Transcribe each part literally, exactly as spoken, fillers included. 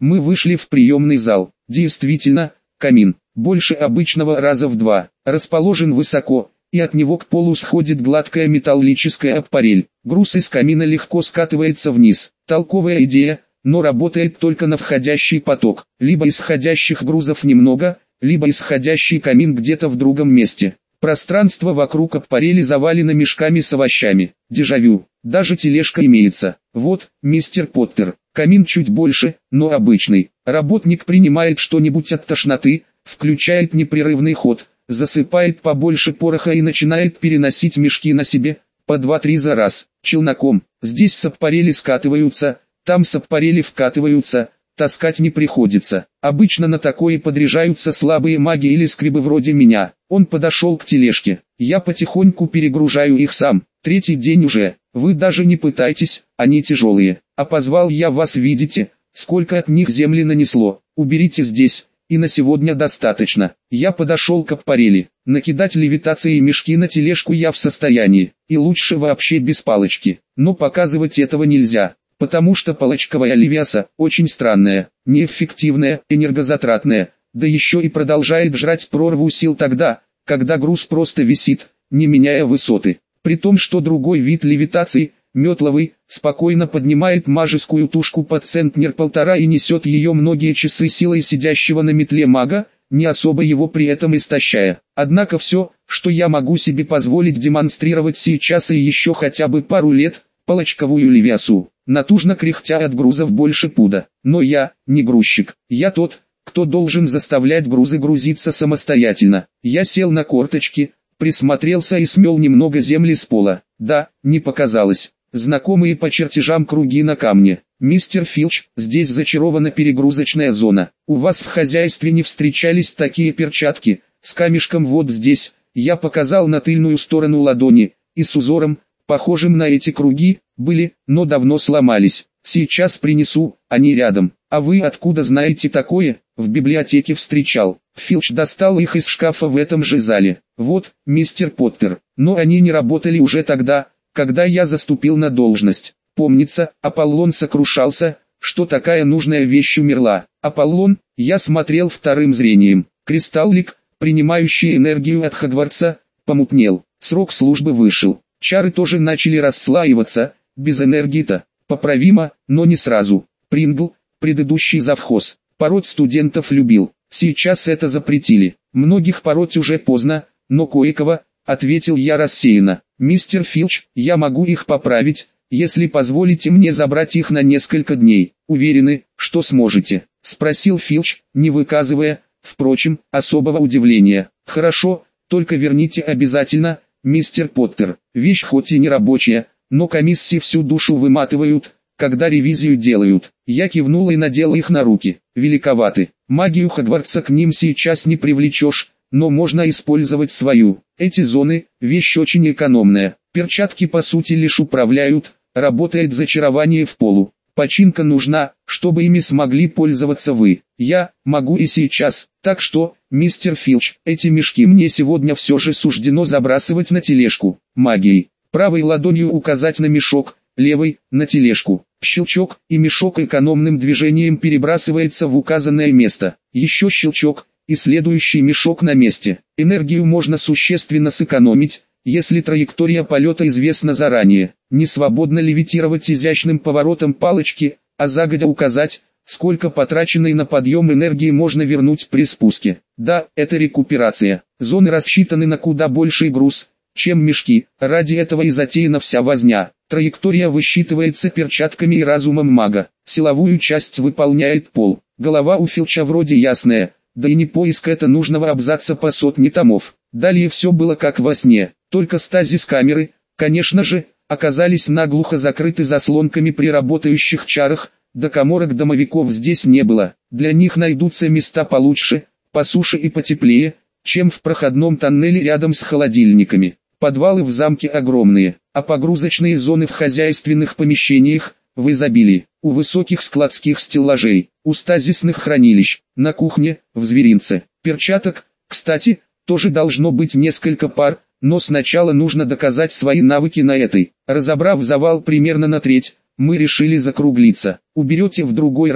Мы вышли в приемный зал. Действительно, камин, больше обычного раза в два, расположен высоко, и от него к полу сходит гладкая металлическая аппарель. Груз из камина легко скатывается вниз. Толковая идея, но работает только на входящий поток. Либо исходящих грузов немного, либо исходящий камин где-то в другом месте. Пространство вокруг аппарели завалено мешками с овощами. Дежавю. Даже тележка имеется. Вот, мистер Поттер, камин чуть больше, но обычный. Работник принимает что-нибудь от тошноты, включает непрерывный ход, засыпает побольше пороха и начинает переносить мешки на себе, по два-три за раз, челноком. Здесь с аппарели скатываются, там с аппарели вкатываются, таскать не приходится. Обычно на такое подряжаются слабые маги или скрибы вроде меня. Он подошел к тележке. Я потихоньку перегружаю их сам. Третий день уже. Вы даже не пытайтесь, они тяжелые. А позвал я вас, видите, сколько от них земли нанесло. Уберите здесь, и на сегодня достаточно. Я подошел к аппарели. Накидать левитацией мешки на тележку я в состоянии. И лучше вообще без палочки. Но показывать этого нельзя. Потому что палочковая левиаса очень странная, неэффективная, энергозатратная, да еще и продолжает жрать прорву сил тогда, когда груз просто висит, не меняя высоты. При том, что другой вид левитации, метловый, спокойно поднимает мажескую тушку под центнер-полтора и несет ее многие часы силой сидящего на метле мага, не особо его при этом истощая. Однако все, что я могу себе позволить демонстрировать сейчас и еще хотя бы пару лет, палочковую левиасу. Натужно кряхтя от грузов больше пуда. Но я, не грузчик, я тот, кто должен заставлять грузы грузиться самостоятельно. Я сел на корточки, присмотрелся и смел немного земли с пола. Да, не показалось. Знакомые по чертежам круги на камне. Мистер Филч, здесь зачарована перегрузочная зона. У вас в хозяйстве не встречались такие перчатки, с камешком вот здесь. Я показал на тыльную сторону ладони, и с узором, похожим на эти круги, были, но давно сломались. Сейчас принесу, они рядом. А вы откуда знаете такое? В библиотеке встречал. Филч достал их из шкафа в этом же зале. Вот, мистер Поттер. Но они не работали уже тогда, когда я заступил на должность. Помнится, Аполлон сокрушался, что такая нужная вещь умерла. Аполлон, я смотрел вторым зрением. Кристаллик, принимающий энергию от Хогвартса, помутнел. Срок службы вышел. Чары тоже начали расслаиваться, без энергии-то. Поправимо, но не сразу. Прингл, предыдущий завхоз, пороть студентов любил. Сейчас это запретили. Многих пороть уже поздно, но кое-кого, ответил я рассеянно. Мистер Филч, я могу их поправить, если позволите мне забрать их на несколько дней. Уверены, что сможете? Спросил Филч, не выказывая, впрочем, особого удивления. Хорошо, только верните обязательно, мистер Поттер. Вещь хоть и не рабочая, но комиссии всю душу выматывают, когда ревизию делают. Я кивнул и надел их на руки. Великоваты. Магию Хогвартса к ним сейчас не привлечешь, но можно использовать свою. Эти зоны – вещь очень экономная. Перчатки по сути лишь управляют, работает зачарование в полу. Починка нужна, чтобы ими смогли пользоваться вы. Я могу и сейчас. Так что, мистер Филч, эти мешки мне сегодня все же суждено забрасывать на тележку. Магией. Правой ладонью указать на мешок, левой – на тележку. Щелчок, и мешок экономным движением перебрасывается в указанное место. Еще щелчок, и следующий мешок на месте. Энергию можно существенно сэкономить, если траектория полета известна заранее. Не свободно левитировать изящным поворотом палочки, а загодя указать, сколько потраченной на подъем энергии можно вернуть при спуске. Да, это рекуперация. Зоны рассчитаны на куда больший груз, чем мешки, ради этого и затеяна вся возня. Траектория высчитывается перчатками и разумом мага. Силовую часть выполняет пол. Голова у Филча вроде ясная, да и не поиск это нужного абзаца по сотне томов. Далее все было как во сне, только стазис камеры, конечно же, оказались наглухо закрыты заслонками при работающих чарах, да каморок домовиков здесь не было. Для них найдутся места получше, по суше и потеплее, чем в проходном тоннеле рядом с холодильниками. Подвалы в замке огромные, а погрузочные зоны в хозяйственных помещениях в изобилии. У высоких складских стеллажей, у стазисных хранилищ, на кухне, в зверинце. Перчаток, кстати, тоже должно быть несколько пар, но сначала нужно доказать свои навыки на этой. Разобрав завал примерно на треть, мы решили закруглиться. Уберете в другой раз,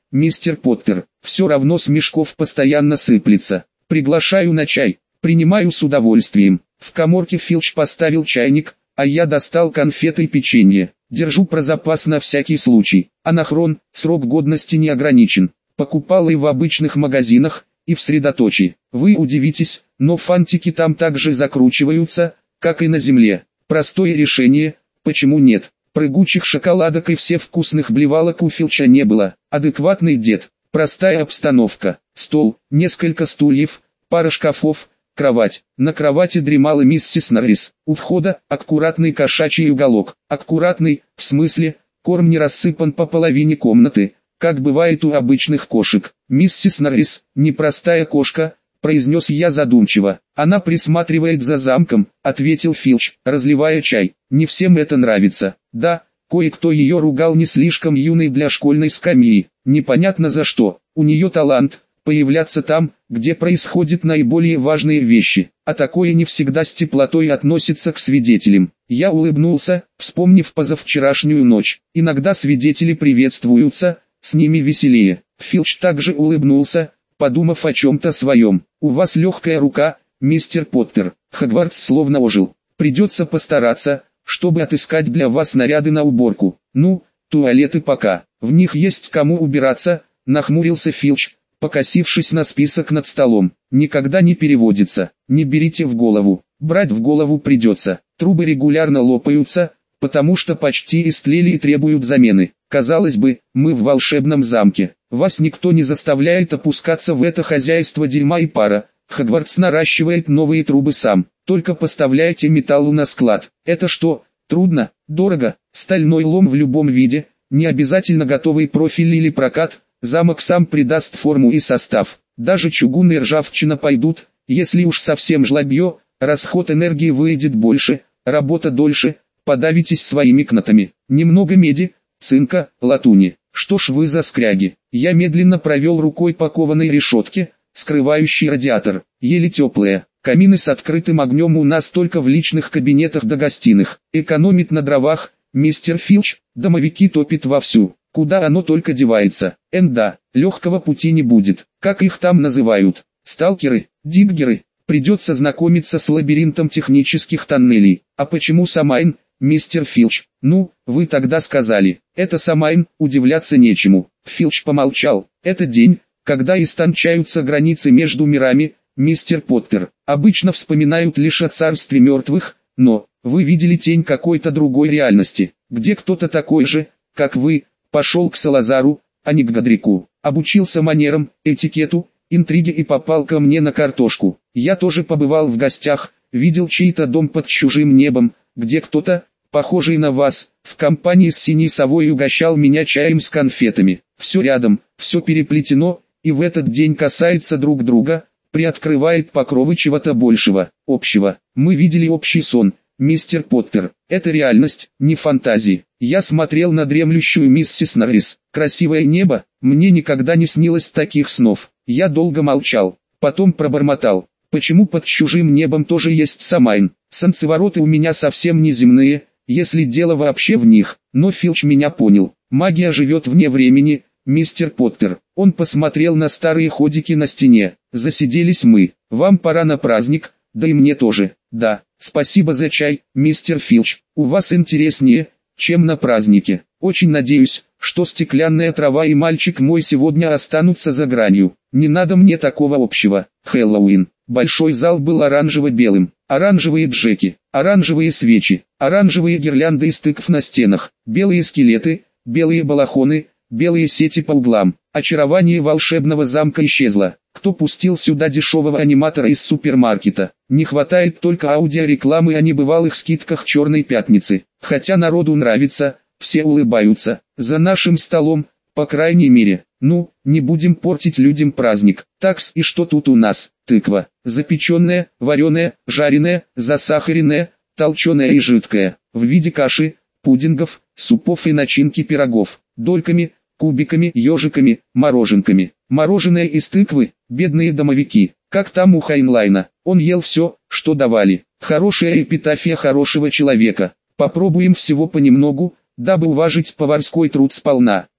мистер Поттер. Все равно с мешков постоянно сыплется. Приглашаю на чай. Принимаю с удовольствием. В каморке Филч поставил чайник, а я достал конфеты и печенье. Держу про запас на всякий случай. Анахрон, срок годности не ограничен. Покупал и в обычных магазинах, и в средоточии. Вы удивитесь, но фантики там также закручиваются, как и на земле. Простое решение, почему нет? Прыгучих шоколадок и всех вкусных блевалок у Филча не было. Адекватный дед, простая обстановка, стол, несколько стульев, пара шкафов, кровать. На кровати дремала миссис Норрис. У входа аккуратный кошачий уголок. Аккуратный, в смысле, корм не рассыпан по половине комнаты, как бывает у обычных кошек. «Миссис Норрис, непростая кошка», — произнес я задумчиво. «Она присматривает за замком», — ответил Филч, разливая чай. «Не всем это нравится. Да, кое-кто ее ругал не слишком юной для школьной скамьи. Непонятно за что. У нее талант появляться там, где происходят наиболее важные вещи, а такое не всегда с теплотой относится к свидетелям». Я улыбнулся, вспомнив позавчерашнюю ночь. Иногда свидетели приветствуются, с ними веселее. Филч также улыбнулся, подумав о чем-то своем. «У вас легкая рука, мистер Поттер». Хогвартс словно ожил. «Придется постараться, чтобы отыскать для вас наряды на уборку. Ну, туалеты пока. В них есть кому убираться», — нахмурился Филч, покосившись на список над столом. «Никогда не переводится. Не берите в голову. Брать в голову придется. Трубы регулярно лопаются, потому что почти истлели и требуют замены. Казалось бы, мы в волшебном замке. Вас никто не заставляет опускаться в это хозяйство дерьма и пара. Хогвартс наращивает новые трубы сам. Только поставляйте металлу на склад. Это что, трудно, дорого? Стальной лом в любом виде, не обязательно готовый профиль или прокат. Замок сам придаст форму и состав. Даже чугун и ржавчина пойдут, если уж совсем жлобье, расход энергии выйдет больше, работа дольше, подавитесь своими кнотами. Немного меди, цинка, латуни. Что ж вы за скряги? Я медленно провел рукой по кованой решетке, скрывающей радиатор. Еле теплая. Камины с открытым огнем у нас только в личных кабинетах до гостиных. Экономит на дровах, мистер Филч, домовики топит вовсю. Куда оно только девается. Энда, легкого пути не будет. Как их там называют? Сталкеры, диггеры. Придется знакомиться с лабиринтом технических тоннелей. А почему Самайн, мистер Филч? Ну, вы тогда сказали, это Самайн, удивляться нечему. Филч помолчал. Это день, когда истончаются границы между мирами, мистер Поттер. Обычно вспоминают лишь о царстве мертвых, но, вы видели тень какой-то другой реальности, где кто-то такой же, как вы, пошел к Салазару, а не к Годрику, обучился манерам, этикету, интриге и попал ко мне на картошку. Я тоже побывал в гостях, видел чей-то дом под чужим небом, где кто-то, похожий на вас, в компании с синей совой угощал меня чаем с конфетами. Все рядом, все переплетено, и в этот день касается друг друга, приоткрывает покровы чего-то большего, общего. Мы видели общий сон, мистер Поттер. Это реальность, не фантазии. Я смотрел на дремлющую миссис Норрис. Красивое небо, мне никогда не снилось таких снов. Я долго молчал, потом пробормотал. Почему под чужим небом тоже есть Самайн? Солнцевороты у меня совсем не земные, если дело вообще в них. Но Филч меня понял. Магия живет вне времени, мистер Поттер. Он посмотрел на старые ходики на стене. Засиделись мы. Вам пора на праздник, да и мне тоже. Да, спасибо за чай, мистер Филч. У вас интереснее, чем на празднике. Очень надеюсь, что стеклянная трава и мальчик мой сегодня останутся за гранью. Не надо мне такого общего. Хэллоуин. Большой зал был оранжево-белым. Оранжевые джеки, оранжевые свечи, оранжевые гирлянды из тыкв на стенах, белые скелеты, белые балахоны, белые сети по углам. Очарование волшебного замка исчезло. Кто пустил сюда дешевого аниматора из супермаркета? Не хватает только аудиорекламы о небывалых скидках Черной Пятницы. Хотя народу нравится, все улыбаются. За нашим столом, по крайней мере. Ну, не будем портить людям праздник. Такс, и что тут у нас? Тыква. Запеченная, вареная, жареная, засахаренная, толченая и жидкая. В виде каши, пудингов, супов и начинки пирогов. Дольками, кубиками, ежиками, мороженками. Мороженое из тыквы, бедные домовики. Как там у Хайнлайна? Он ел все, что давали. Хорошая эпитафия хорошего человека. Попробуем всего понемногу, дабы уважить поварской труд сполна.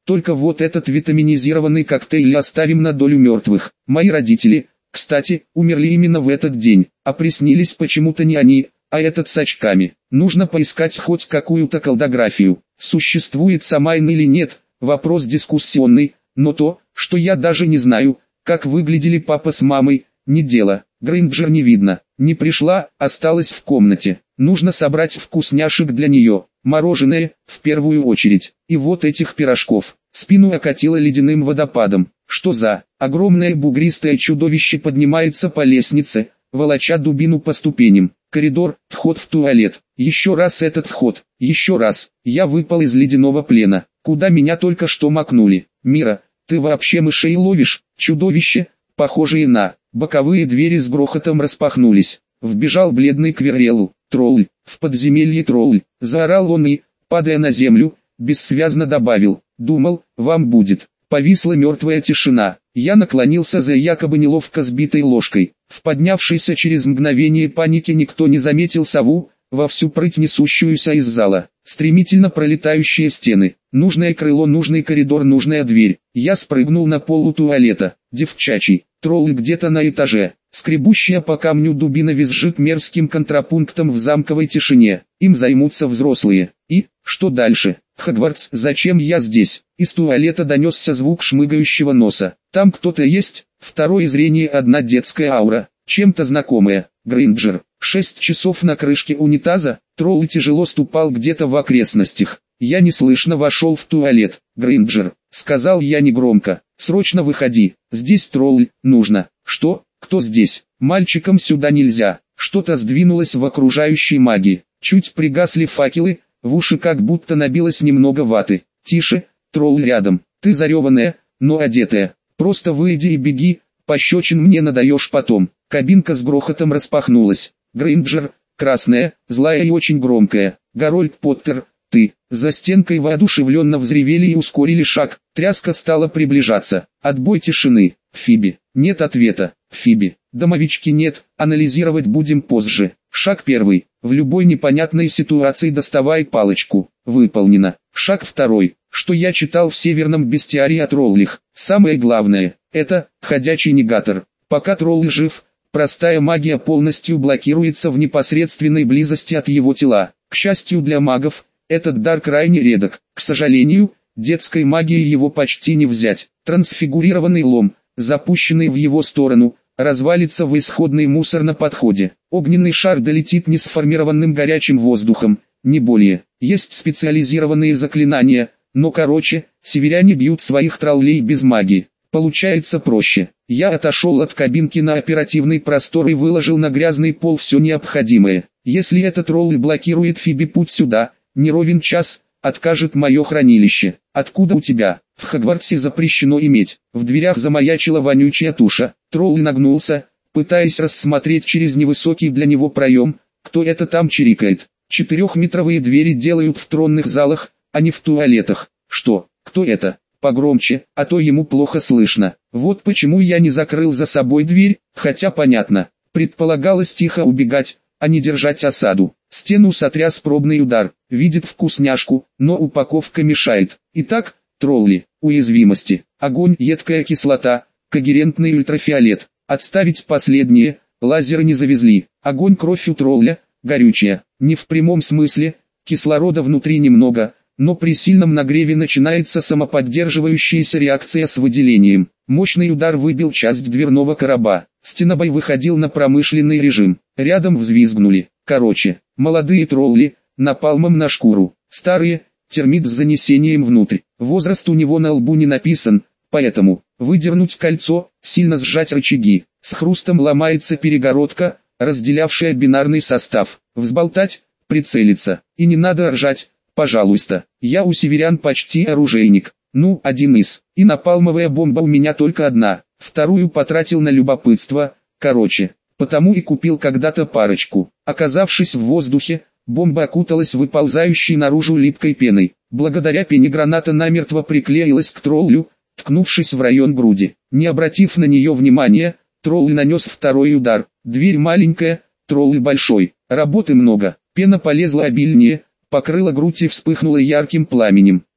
Только вот этот витаминизированный коктейль оставим на долю мертвых. Мои родители, кстати, умерли именно в этот день, а приснились почему-то не они, а этот с очками. Нужно поискать хоть какую-то колдографию. Существует Самайн или нет, вопрос дискуссионный, но то, что я даже не знаю, как выглядели папа с мамой, не дело. Грейнджер не видно, не пришла, осталась в комнате. Нужно собрать вкусняшек для нее, мороженое, в первую очередь, и вот этих пирожков. Спину окатило ледяным водопадом. Что за огромное бугристое чудовище поднимается по лестнице, волоча дубину по ступеням. Коридор, вход в туалет. Еще раз этот вход, еще раз. Я выпал из ледяного плена. Куда меня только что макнули. Мира, ты вообще мышей ловишь? Чудовище, похожие на... Боковые двери с грохотом распахнулись. Вбежал бледный Квиррелл. Тролль, в подземелье тролль. Заорал он и, падая на землю, бессвязно добавил. Думал, вам будет. Повисла мертвая тишина. Я наклонился за якобы неловко сбитой ложкой. В поднявшейся через мгновение паники никто не заметил сову, во всю прыть несущуюся из зала. Стремительно пролетающие стены. Нужное крыло, нужный коридор, нужная дверь. Я спрыгнул на пол у туалета. Девчачий. Тролль где-то на этаже. Скребущая по камню дубина визжит мерзким контрапунктом в замковой тишине. Им займутся взрослые. И, что дальше? Хогвартс, зачем я здесь? Из туалета донесся звук шмыгающего носа. Там кто-то есть, второе зрение, одна детская аура, чем-то знакомая. Грейнджер. Шесть часов на крышке унитаза, тролль тяжело ступал где-то в окрестностях. Я неслышно вошел в туалет. Грейнджер, сказал я негромко, срочно выходи, здесь тролль, нужно. Что? Кто здесь? Мальчикам сюда нельзя. Что-то сдвинулось в окружающей магии. Чуть пригасли факелы, в уши как будто набилось немного ваты. Тише, тролль рядом. Ты зареванная, но одетая. Просто выйди и беги, пощечин мне надаешь потом. Кабинка с грохотом распахнулась. Грейнджер, красная, злая и очень громкая. Гарольд Поттер, ты. За стенкой воодушевленно взревели и ускорили шаг. Тряска стала приближаться. Отбой тишины. Фиби. Нет ответа. Фиби. Домовички нет, анализировать будем позже. Шаг первый. В любой непонятной ситуации доставай палочку. Выполнено. Шаг второй. Что я читал в Северном бестиарии о троллях. Самое главное, это ходячий негатор. Пока тролль жив, простая магия полностью блокируется в непосредственной близости от его тела. К счастью для магов, этот дар крайне редок. К сожалению, детской магией его почти не взять. Трансфигурированный лом, запущенный в его сторону, развалится в исходный мусор на подходе. Огненный шар долетит несформированным горячим воздухом, не более. Есть специализированные заклинания, но короче, северяне бьют своих троллей без магии. Получается проще. Я отошел от кабинки на оперативный простор и выложил на грязный пол все необходимое. Если этот тролль блокирует Фиби путь сюда, не ровен час, откажет мое хранилище. Откуда у тебя? В Хогвартсе запрещено иметь. В дверях замаячила вонючая туша. Тролль нагнулся, пытаясь рассмотреть через невысокий для него проем, кто это там чирикает. Четырехметровые двери делают в тронных залах, а не в туалетах. Что? Кто это? Погромче, а то ему плохо слышно. Вот почему я не закрыл за собой дверь, хотя понятно. Предполагалось тихо убегать, а не держать осаду. Стену сотряс пробный удар. Видит вкусняшку, но упаковка мешает. Итак, тролли, уязвимости, огонь, едкая кислота, когерентный ультрафиолет. Отставить последнее, лазеры не завезли. Огонь, кровь у тролля, горючая. Не в прямом смысле, кислорода внутри немного, но при сильном нагреве начинается самоподдерживающаяся реакция с выделением. Мощный удар выбил часть дверного короба. Стенобой выходил на промышленный режим. Рядом взвизгнули. Короче, молодые тролли, напалмом на шкуру. Старые, термит с занесением внутрь. Возраст у него на лбу не написан, поэтому выдернуть кольцо, сильно сжать рычаги. С хрустом ломается перегородка, разделявшая бинарный состав. Взболтать, прицелиться. И не надо ржать, пожалуйста. Я у северян почти оружейник. Ну, один из. И напалмовая бомба у меня только одна. Вторую потратил на любопытство, короче. Потому и купил когда-то парочку. Оказавшись в воздухе, бомба окуталась выползающей наружу липкой пеной. Благодаря пене граната намертво приклеилась к троллю, ткнувшись в район груди. Не обратив на нее внимания, тролль нанес второй удар. Дверь маленькая, тролль большой. Работы много. Пена полезла обильнее, покрыла грудь и вспыхнула ярким пламенем.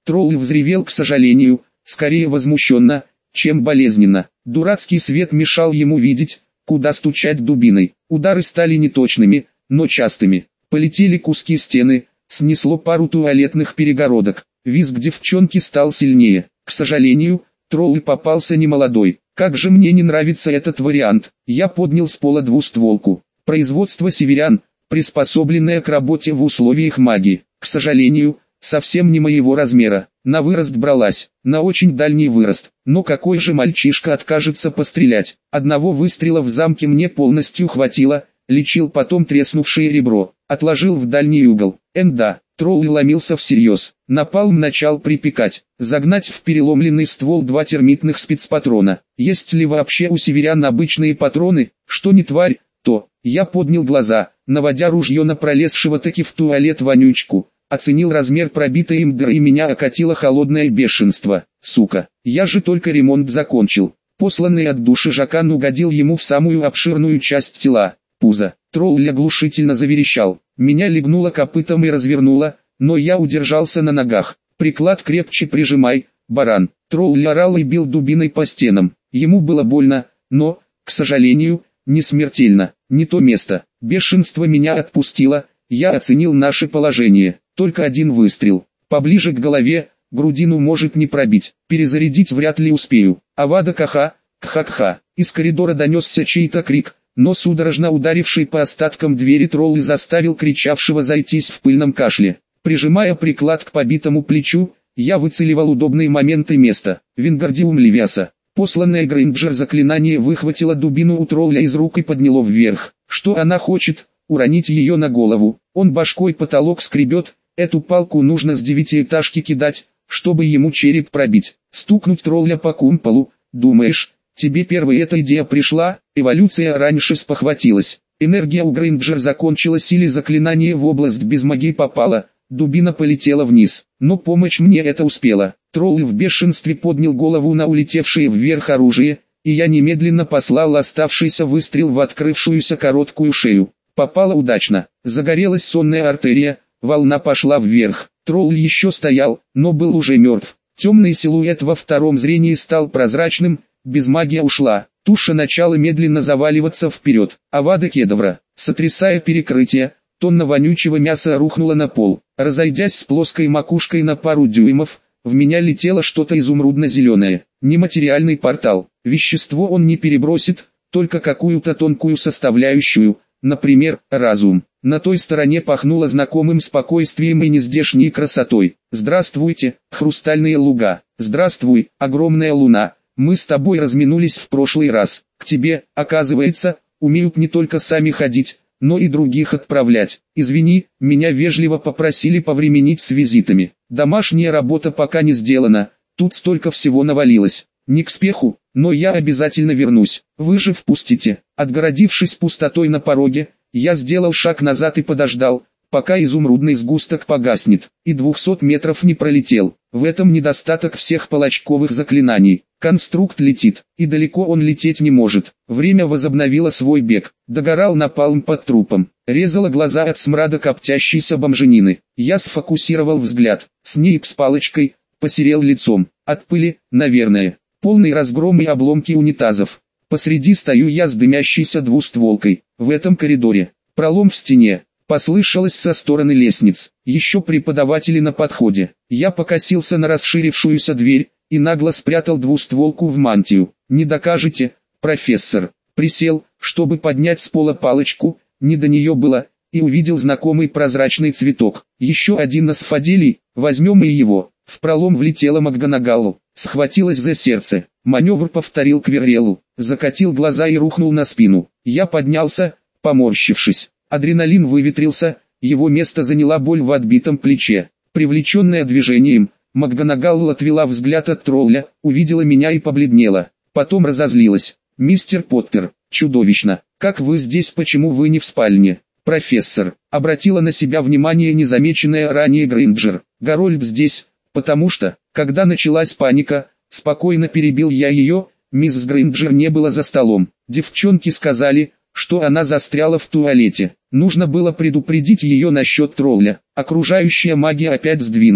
Тролль взревел, к сожалению, скорее возмущенно, чем болезненно. Дурацкий свет мешал ему видеть, куда стучать дубиной. Удары стали неточными, но частыми. Полетели куски стены, снесло пару туалетных перегородок. Визг девчонки стал сильнее. К сожалению, тролль попался немолодой. Как же мне не нравится этот вариант. Я поднял с пола двустволку. Производство северян, приспособленное к работе в условиях магии. К сожалению, совсем не моего размера. На вырост бралась, на очень дальний вырост. Но какой же мальчишка откажется пострелять? Одного выстрела в замке мне полностью хватило, лечил потом треснувшее ребро. Отложил в дальний угол. Энда, тролль ломился всерьез. Напалм начал припекать. Загнать в переломленный ствол два термитных спецпатрона. Есть ли вообще у северян обычные патроны? Что не тварь, то... Я поднял глаза, наводя ружье на пролезшего таки в туалет вонючку. Оценил размер пробитой им дыры и меня окатило холодное бешенство. Сука, я же только ремонт закончил. Посланный от души Жакан угодил ему в самую обширную часть тела. Пузо. Тролль оглушительно заверещал. Меня легнуло копытом и развернуло, но я удержался на ногах. Приклад крепче прижимай, баран. Тролль орал и бил дубиной по стенам. Ему было больно, но, к сожалению, не смертельно. Не то место. Бешенство меня отпустило, я оценил наше положение. Только один выстрел. Поближе к голове, грудину может не пробить. Перезарядить вряд ли успею. Авада каха, кха-кха. Из коридора донесся чей-то крик, но судорожно ударивший по остаткам двери тролль заставил кричавшего зайтись в пыльном кашле. Прижимая приклад к побитому плечу, я выцеливал удобные моменты места. Вингардиум Левиаса. Посланное Грейнджер заклинание выхватило дубину у тролля из рук и подняло вверх. Что она хочет? Уронить ее на голову. Он башкой потолок скребет. Эту палку нужно с девятиэтажки кидать, чтобы ему череп пробить. Стукнуть тролля по кумполу. Думаешь, тебе первой эта идея пришла? Эволюция раньше спохватилась. Энергия у Грейнджер закончилась или заклинание в область без магии попало. Дубина полетела вниз, но помочь мне это успела. Тролль в бешенстве поднял голову на улетевшее вверх оружие, и я немедленно послал оставшийся выстрел в открывшуюся короткую шею. Попало удачно, загорелась сонная артерия, волна пошла вверх. Тролль еще стоял, но был уже мертв. Темный силуэт во втором зрении стал прозрачным, без магии ушла. Туша начала медленно заваливаться вперед. Авада кедавра, сотрясая перекрытие, тонна вонючего мяса рухнула на пол. Разойдясь с плоской макушкой на пару дюймов, в меня летело что-то изумрудно-зеленое. Нематериальный портал. Вещество он не перебросит, только какую-то тонкую составляющую, например, разум. На той стороне пахнуло знакомым спокойствием и нездешней красотой. «Здравствуйте, хрустальные луга! Здравствуй, огромная луна! Мы с тобой разминулись в прошлый раз. К тебе, оказывается, умеют не только сами ходить, но и других отправлять. Извини, меня вежливо попросили повременить с визитами. Домашняя работа пока не сделана, тут столько всего навалилось. Не к спеху, но я обязательно вернусь. Вы же впустите». Отгородившись пустотой на пороге, я сделал шаг назад и подождал, пока изумрудный сгусток погаснет, и двухсот метров не пролетел. В этом недостаток всех палачковых заклинаний. Конструкт летит, и далеко он лететь не может. Время возобновило свой бег. Догорал напалм под трупом. Резало глаза от смрада коптящейся бомженины. Я сфокусировал взгляд. Снейп с палочкой, посерел лицом. От пыли, наверное. Полный разгром и обломки унитазов. Посреди стою я с дымящейся двустволкой. В этом коридоре. Пролом в стене. Послышалось со стороны лестниц. Еще преподаватели на подходе. Я покосился на расширившуюся дверь и нагло спрятал двустволку в мантию. «Не докажете, профессор». Присел, чтобы поднять с пола палочку, не до нее было, и увидел знакомый прозрачный цветок. Еще один асфаделий, возьмем и его. В пролом влетела Макганагалл, схватилась за сердце. Маневр повторил Кверрелл, закатил глаза и рухнул на спину. Я поднялся, поморщившись. Адреналин выветрился, его место заняла боль в отбитом плече. Привлеченная движением, Макганагалл отвела взгляд от тролля, увидела меня и побледнела. Потом разозлилась. «Мистер Поттер, чудовищно! Как вы здесь, почему вы не в спальне?» «Профессор», обратила на себя внимание незамеченная ранее Грейнджер. «Гарольд здесь, потому что, когда началась паника, спокойно перебил я ее, мисс Грейнджер не было за столом. Девчонки сказали, что она застряла в туалете. Нужно было предупредить ее насчет тролля. Окружающая магия опять сдвинулась.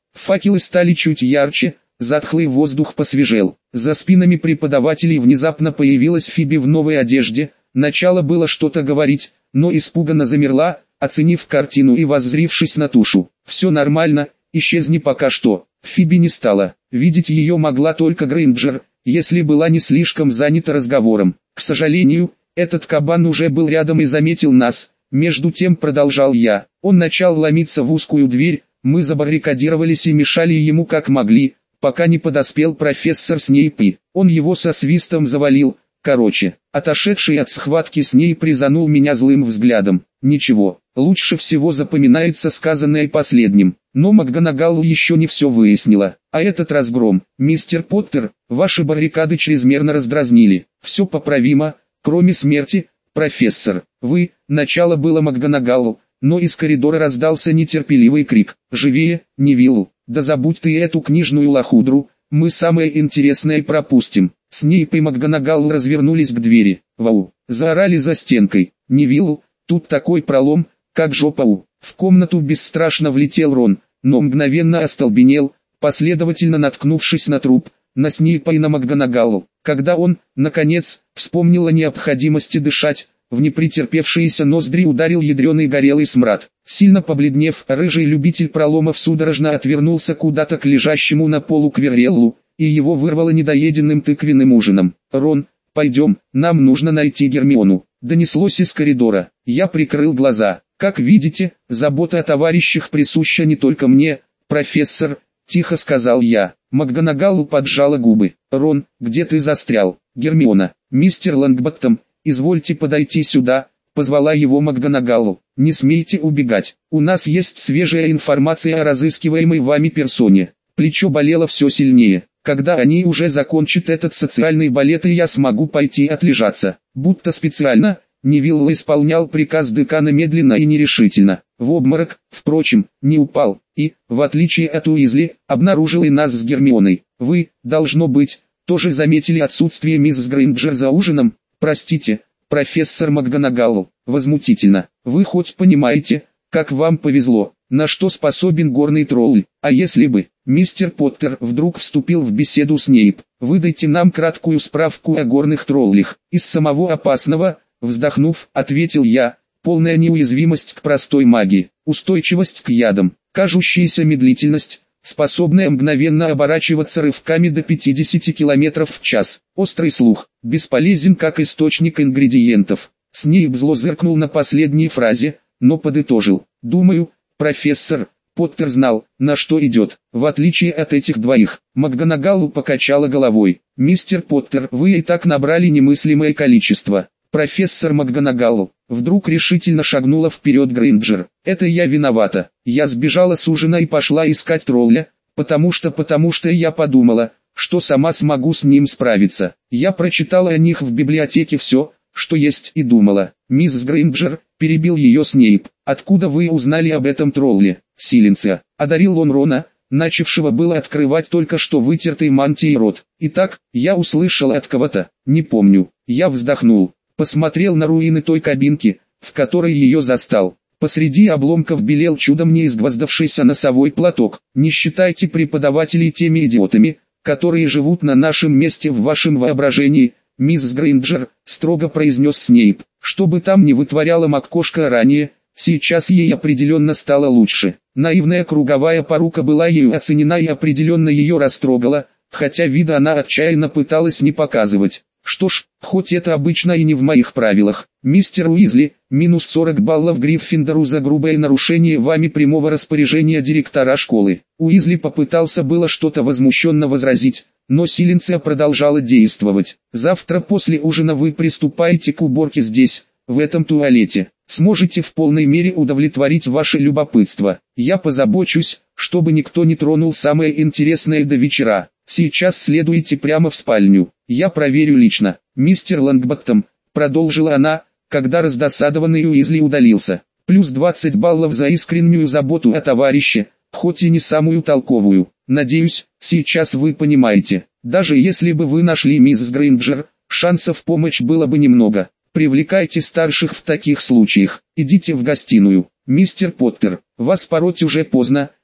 Факелы стали чуть ярче, затхлый воздух посвежел. За спинами преподавателей внезапно появилась Фиби в новой одежде. Начало было что-то говорить, но испуганно замерла, оценив картину и воззрившись на тушу. «Все нормально, исчезни пока что». Фиби не стала. Видеть ее могла только Грейнджер, если была не слишком занята разговором. К сожалению, этот кабан уже был рядом и заметил нас. Между тем продолжал я. Он начал ломиться в узкую дверь, мы забаррикадировались и мешали ему как могли, пока не подоспел профессор Снейп и он его со свистом завалил. Короче, отошедший от схватки Снейп резанул меня злым взглядом. Ничего, лучше всего запоминается сказанное последним. Но МакГонагал еще не все выяснила. А этот разгром, мистер Поттер, ваши баррикады чрезмерно раздразнили. Все поправимо, кроме смерти, профессор. Вы, начало было МакГонагалу, но из коридора раздался нетерпеливый крик. Живее, Невилл, да забудь ты эту книжную лохудру, мы самое интересное пропустим. Снейп и МакГонагал развернулись к двери. Вау, заорали за стенкой. Невилл, тут такой пролом, как жопа у. В комнату бесстрашно влетел Рон, но мгновенно остолбенел, последовательно наткнувшись на труп, на Снейпа и на МакГонагалу. Когда он, наконец, вспомнил о необходимости дышать, в непретерпевшиеся ноздри ударил ядреный горелый смрад. Сильно побледнев, рыжий любитель проломов судорожно отвернулся куда-то к лежащему на полу Квирреллу, и его вырвало недоеденным тыквенным ужином. «Рон, пойдем, нам нужно найти Гермиону», донеслось из коридора. Я прикрыл глаза. «Как видите, забота о товарищах присуща не только мне, профессор», тихо сказал я. МакГонагалу поджала губы. «Рон, где ты застрял?» «Гермиона, мистер Лонгботтом, извольте подойти сюда», позвала его МакГонагалу. «Не смейте убегать, у нас есть свежая информация о разыскиваемой вами персоне». Плечо болело все сильнее. «Когда они уже закончат этот социальный балет, и я смогу пойти отлежаться». Будто специально, Невилл исполнял приказ декана медленно и нерешительно. В обморок, впрочем, не упал, и, в отличие от Уизли, обнаружил и нас с Гермионой. «Вы, должно быть, тоже заметили отсутствие миссис Грейнджер за ужином?» «Простите, профессор МакГонагалл, возмутительно. Вы хоть понимаете, как вам повезло, на что способен горный тролль? А если бы, мистер Поттер вдруг вступил в беседу с Снейп, выдайте нам краткую справку о горных троллях. Из самого опасного, вздохнув, ответил я, полная неуязвимость к простой магии, устойчивость к ядам, кажущаяся медлительность, способная мгновенно оборачиваться рывками до пятидесяти километров в час, острый слух, бесполезен как источник ингредиентов. Снейп зло зыркнул на последней фразе, но подытожил. «Думаю, профессор Поттер знал, на что идет, в отличие от этих двоих». МакГонагалл покачала головой. «Мистер Поттер, вы и так набрали немыслимое количество». «Профессор МакГонагалл», вдруг решительно шагнула вперед Грейнджер. «Это я виновата. Я сбежала с ужина и пошла искать тролля, потому что потому что я подумала, что сама смогу с ним справиться. Я прочитала о них в библиотеке все, что есть, и думала». «Мисс Грейнджер», перебил ее Снейп, «откуда вы узнали об этом тролле?» «Силенция», одарил он Рона, начавшего было открывать только что вытертой мантией рот. «Итак, я услышал от кого-то, не помню». Я вздохнул. Посмотрел на руины той кабинки, в которой ее застал. Посреди обломков белел чудом не изгвоздавшийся носовой платок. «Не считайте преподавателей теми идиотами, которые живут на нашем месте в вашем воображении, мисс Грейнджер», строго произнес Снейп. Что бы там ни вытворяла МакКошка ранее, сейчас ей определенно стало лучше. Наивная круговая порука была ею оценена и определенно ее растрогала, хотя вида она отчаянно пыталась не показывать. «Что ж, хоть это обычно и не в моих правилах. Мистер Уизли, минус сорок баллов Гриффиндору за грубое нарушение вами прямого распоряжения директора школы». Уизли попытался было что-то возмущенно возразить, но Силенция продолжала действовать. «Завтра после ужина вы приступаете к уборке здесь, в этом туалете. Сможете в полной мере удовлетворить ваше любопытство. Я позабочусь, чтобы никто не тронул самое интересное до вечера. Сейчас следуйте прямо в спальню. Я проверю лично». «Мистер Лонгботтом», продолжила она, когда раздосадованный Уизли удалился. «Плюс двадцать баллов за искреннюю заботу о товарище, хоть и не самую толковую. Надеюсь, сейчас вы понимаете. Даже если бы вы нашли мисс Грейнджер, шансов помочь было бы немного. Привлекайте старших в таких случаях. Идите в гостиную. Мистер Поттер, вас пороть уже поздно,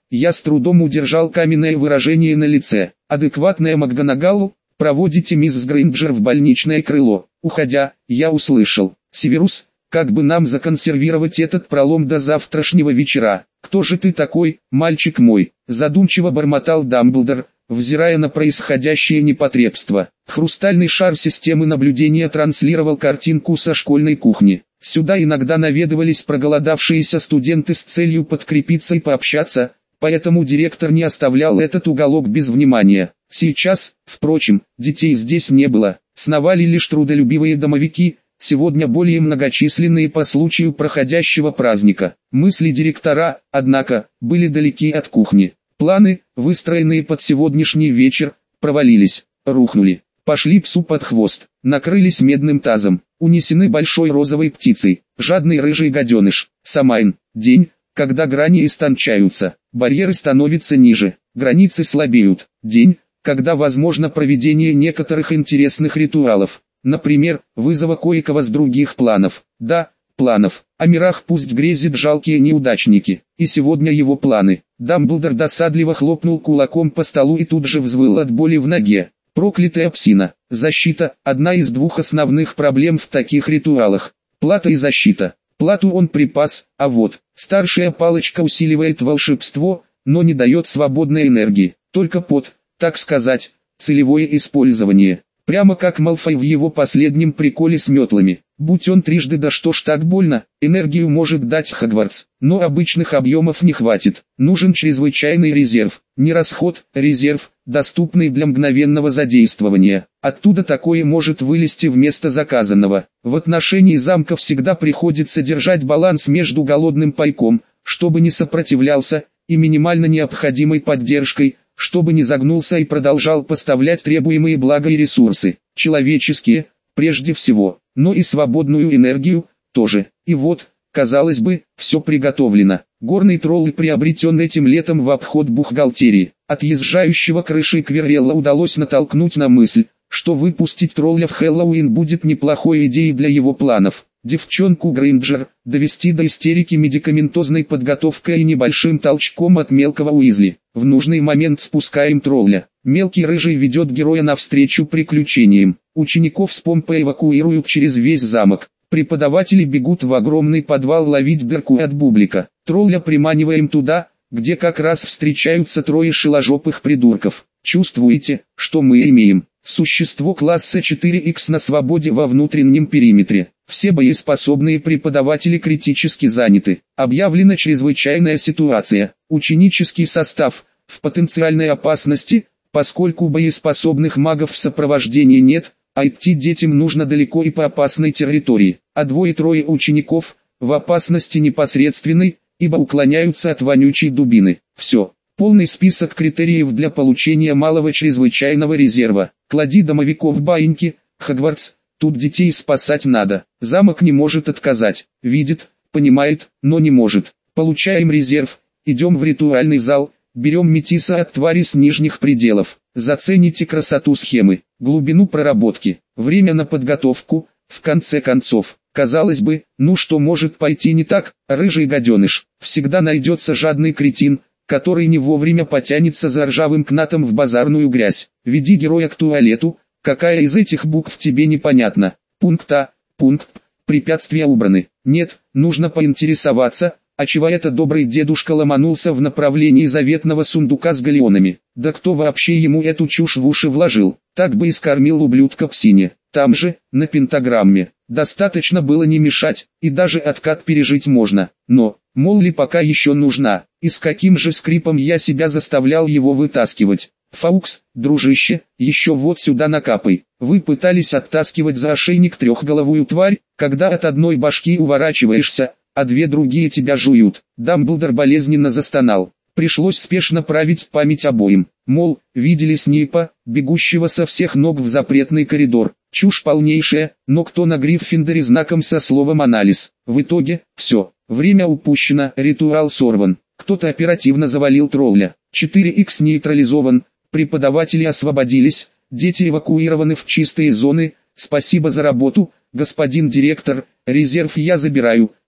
Я с трудом удержал каменное выражение на лице. Адекватная МакГонагалл, проводите мисс Грейнджер в больничное крыло. Уходя, я услышал: Северус, как бы нам законсервировать этот пролом до завтрашнего вечера? Кто же ты такой, мальчик мой? Задумчиво бормотал Дамблдор, взирая на происходящее непотребство. Хрустальный шар системы наблюдения транслировал картинку со школьной кухни. Сюда иногда наведывались проголодавшиеся студенты с целью подкрепиться и пообщаться, поэтому директор не оставлял этот уголок без внимания. Сейчас, впрочем, детей здесь не было, сновали лишь трудолюбивые домовики, сегодня более многочисленные по случаю проходящего праздника. Мысли директора, однако, были далеки от кухни. Планы, выстроенные под сегодняшний вечер, провалились, рухнули, пошли псу под хвост, накрылись медным тазом, унесены большой розовой птицей, жадный рыжий гаденыш. Самайн, день, когда грани истончаются, барьеры становятся ниже, границы слабеют. День, когда возможно проведение некоторых интересных ритуалов, например, вызова кое-кого с других планов. Да, планов. О мирах пусть грезят жалкие неудачники. И сегодня его планы. Дамблдор досадливо хлопнул кулаком по столу и тут же взвыл от боли в ноге. Проклятая псина. Защита – одна из двух основных проблем в таких ритуалах. Плата и защита. Плату он припас, а вот, старшая палочка усиливает волшебство, но не дает свободной энергии. Только под, так сказать, целевое использование. Прямо как Малфой в его последнем приколе с метлами. Будь он трижды, да что ж так больно, энергию может дать Хогвартс, но обычных объемов не хватит. Нужен чрезвычайный резерв, не расход, резерв, доступный для мгновенного задействования. Оттуда такое может вылезти вместо заказанного. В отношении замка всегда приходится держать баланс между голодным пайком, чтобы не сопротивлялся, и минимально необходимой поддержкой, чтобы не загнулся и продолжал поставлять требуемые блага и ресурсы, человеческие, прежде всего, но и свободную энергию, тоже. И вот, казалось бы, все приготовлено. Горный тролль приобретен этим летом в обход бухгалтерии. Отъезжающего крышей Квиррелла удалось натолкнуть на мысль, что выпустить тролля в Хэллоуин будет неплохой идеей для его планов. Девчонку Грейнджер довести до истерики медикаментозной подготовкой и небольшим толчком от мелкого Уизли. В нужный момент спускаем тролля. Мелкий рыжий ведет героя навстречу приключениям. Учеников с помпой эвакуируют через весь замок. Преподаватели бегут в огромный подвал ловить дырку от бублика. Тролля приманиваем туда, где как раз встречаются трое шеложопых придурков. Чувствуете, что мы имеем? Существо класса четыре икс на свободе во внутреннем периметре. Все боеспособные преподаватели критически заняты. Объявлена чрезвычайная ситуация. Ученический состав в потенциальной опасности, поскольку боеспособных магов в сопровождении нет, а идти детям нужно далеко и по опасной территории. А двое-трое учеников в опасности непосредственной, ибо уклоняются от вонючей дубины. Все. Полный список критериев для получения малого чрезвычайного резерва. Клади домовиков в баиньки, Хогвартс, тут детей спасать надо. Замок не может отказать. Видит, понимает, но не может. Получаем резерв, идем в ритуальный зал, берем метиса от твари с нижних пределов. Зацените красоту схемы, глубину проработки, время на подготовку, в конце концов. Казалось бы, ну что может пойти не так, рыжий гаденыш. Всегда найдется жадный кретин, который не вовремя потянется за ржавым кнатом в базарную грязь. Веди героя к туалету, какая из этих букв тебе непонятна. Пункт А, пункт П, препятствия убраны. Нет, нужно поинтересоваться, а чего это добрый дедушка ломанулся в направлении заветного сундука с галеонами. Да кто вообще ему эту чушь в уши вложил? Так бы и скормил ублюдка псине. Там же, на пентаграмме, достаточно было не мешать, и даже откат пережить можно. Но, мол ли пока еще нужна, и с каким же скрипом я себя заставлял его вытаскивать. Фаукс, дружище, еще вот сюда накапай. Вы пытались оттаскивать за ошейник трехголовую тварь, когда от одной башки уворачиваешься, а две другие тебя жуют. Дамблдор болезненно застонал. Пришлось спешно править память обоим. Мол, видели Снейпа, бегущего со всех ног в запретный коридор. Чушь полнейшая, но кто на Гриффиндоре знаком со словом «анализ». В итоге, все, время упущено, ритуал сорван. Кто-то оперативно завалил тролля. четыре икс нейтрализован, преподаватели освободились, дети эвакуированы в чистые зоны. Спасибо за работу, господин директор, резерв я забираю.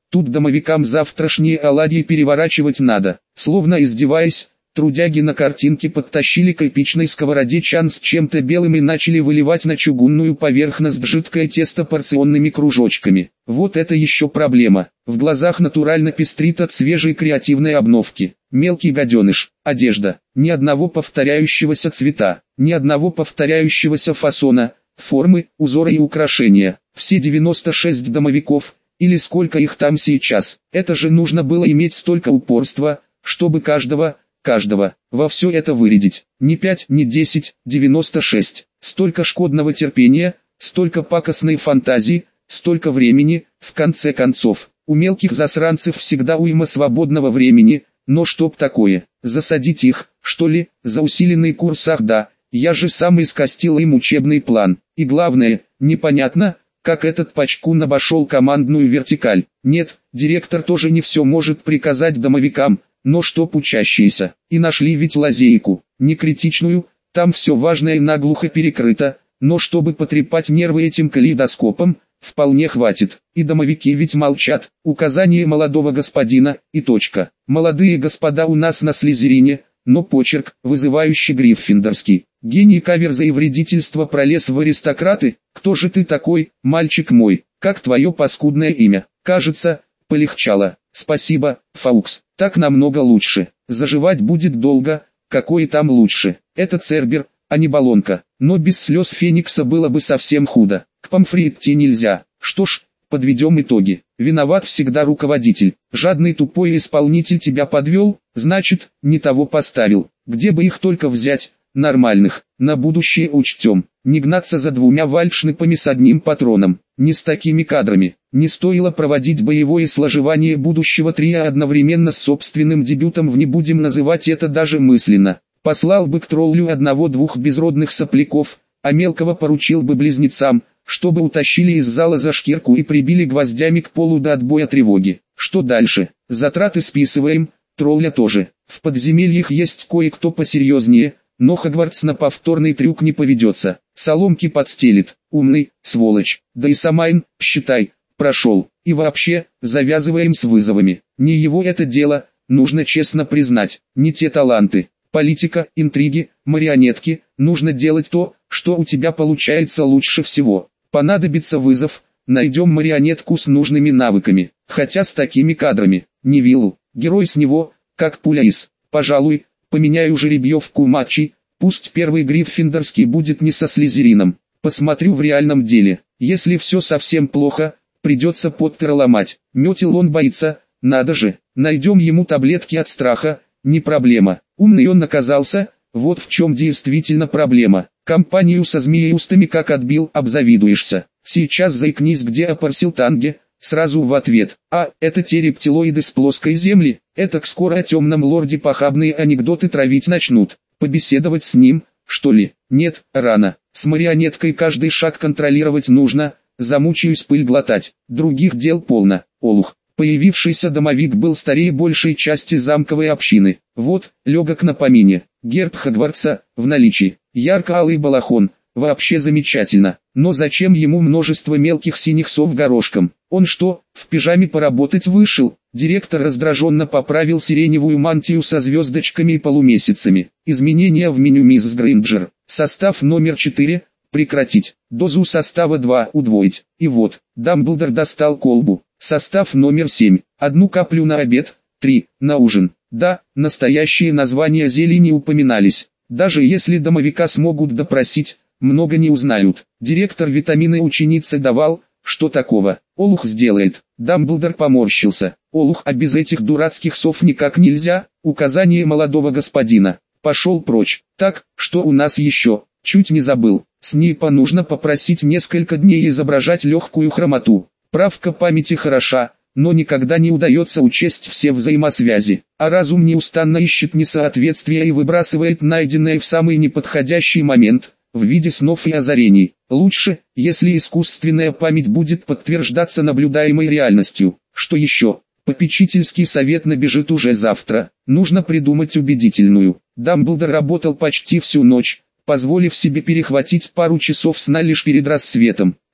Тут домовикам завтрашние оладьи переворачивать надо. Словно издеваясь, трудяги на картинке подтащили к эпичной сковороде чан с чем-то белым и начали выливать на чугунную поверхность жидкое тесто порционными кружочками. Вот это еще проблема. В глазах натурально пестрит от свежей креативной обновки. Мелкий гаденыш, одежда, ни одного повторяющегося цвета, ни одного повторяющегося фасона, формы, узора и украшения. Все девяносто шесть домовиков, или сколько их там сейчас. Это же нужно было иметь столько упорства, чтобы каждого, каждого, во все это вырядить. Не пять, не десять, девяносто шесть. Столько шкодного терпения, столько пакостной фантазии, столько времени, в конце концов. У мелких засранцев всегда уйма свободного времени, но чтоб такое, засадить их, что ли, за усиленный курс, ах да, я же сам искостил им учебный план. И главное, непонятно, как этот Пачкун обошел командную вертикаль. Нет, директор тоже не все может приказать домовикам, но чтоб учащиеся. И нашли ведь лазейку, не критичную, там все важное наглухо перекрыто, но чтобы потрепать нервы этим калейдоскопом, вполне хватит. И домовики ведь молчат, указание молодого господина, и точка. Молодые господа у нас на Слизерине, но почерк, вызывающий гриффиндорский. Гений каверза и вредительства пролез в аристократы. Кто же ты такой, мальчик мой, как твое паскудное имя? Кажется, полегчало. Спасибо, Фаукс, так намного лучше. Заживать будет долго, какое там лучше. Это Цербер, а не баллонка. Но без слез Феникса было бы совсем худо. К Помфри идти нельзя. Что ж, подведем итоги. Виноват всегда руководитель. Жадный тупой исполнитель тебя подвел, значит, не того поставил. Где бы их только взять, нормальных, на будущее учтем. Не гнаться за двумя вальшнепами с одним патроном. Не с такими кадрами. Не стоило проводить боевое сложевание будущего трио одновременно с собственным дебютом в, не будем называть это даже мысленно. Послал бы к троллю одного-двух безродных сопляков, а мелкого поручил бы близнецам, чтобы утащили из зала за шкирку и прибили гвоздями к полу до отбоя тревоги. Что дальше? Затраты списываем, тролля тоже. В подземельях есть кое-кто посерьезнее, но Хогвартс на повторный трюк не поведется. Соломки подстелит, умный, сволочь. Да и Самайн, считай, прошел. И вообще, завязываем с вызовами. Не его это дело, нужно честно признать, не те таланты. Политика, интриги, марионетки, нужно делать то, что у тебя получается лучше всего. Понадобится вызов, найдем марионетку с нужными навыками. Хотя с такими кадрами, не Виллу, герой с него, как пуля из. Пожалуй, поменяю жеребьевку матчей, пусть первый гриффиндорский будет не со Слизерином. Посмотрю в реальном деле. Если все совсем плохо, придется Поттера ломать. Метел он боится, надо же. Найдем ему таблетки от страха, не проблема. Умный он оказался, вот в чем действительно проблема. Компанию со змееустами как отбил, обзавидуешься. Сейчас заикнись, где Апарсилтанге, сразу в ответ. А, это те рептилоиды с плоской земли, это скоро о темном лорде похабные анекдоты травить начнут. Побеседовать с ним, что ли? Нет, рано. С марионеткой каждый шаг контролировать нужно, замучаюсь пыль глотать. Других дел полно. Олух. Появившийся домовик был старее большей части замковой общины. Вот, легок на помине. Герб Хогвартса, в наличии. Ярко-алый балахон, вообще замечательно. Но зачем ему множество мелких синих сов горошком? Он что, в пижаме поработать вышел? Директор раздраженно поправил сиреневую мантию со звездочками и полумесяцами. Изменения в меню мисс Грейнджер. Состав номер четыре. Прекратить. Дозу состава два удвоить. И вот, Дамблдор достал колбу. Состав номер семь. Одну каплю на обед, три на ужин. Да, настоящие названия зелий не упоминались. Даже если домовика смогут допросить, много не узнают. Директор витамины ученице давал, что такого. Олух сделает. Дамблдор поморщился. Олух, а без этих дурацких сов никак нельзя. Указание молодого господина. Пошел прочь. Так, что у нас еще? Чуть не забыл. Снейпа нужно попросить несколько дней изображать легкую хромоту. Правка памяти хороша, но никогда не удается учесть все взаимосвязи, а разум неустанно ищет несоответствия и выбрасывает найденное в самый неподходящий момент, в виде снов и озарений. Лучше, если искусственная память будет подтверждаться наблюдаемой реальностью. Что еще? Попечительский совет набежит уже завтра, нужно придумать убедительную. Дамблдор работал почти всю ночь, позволив себе перехватить пару часов сна лишь перед рассветом.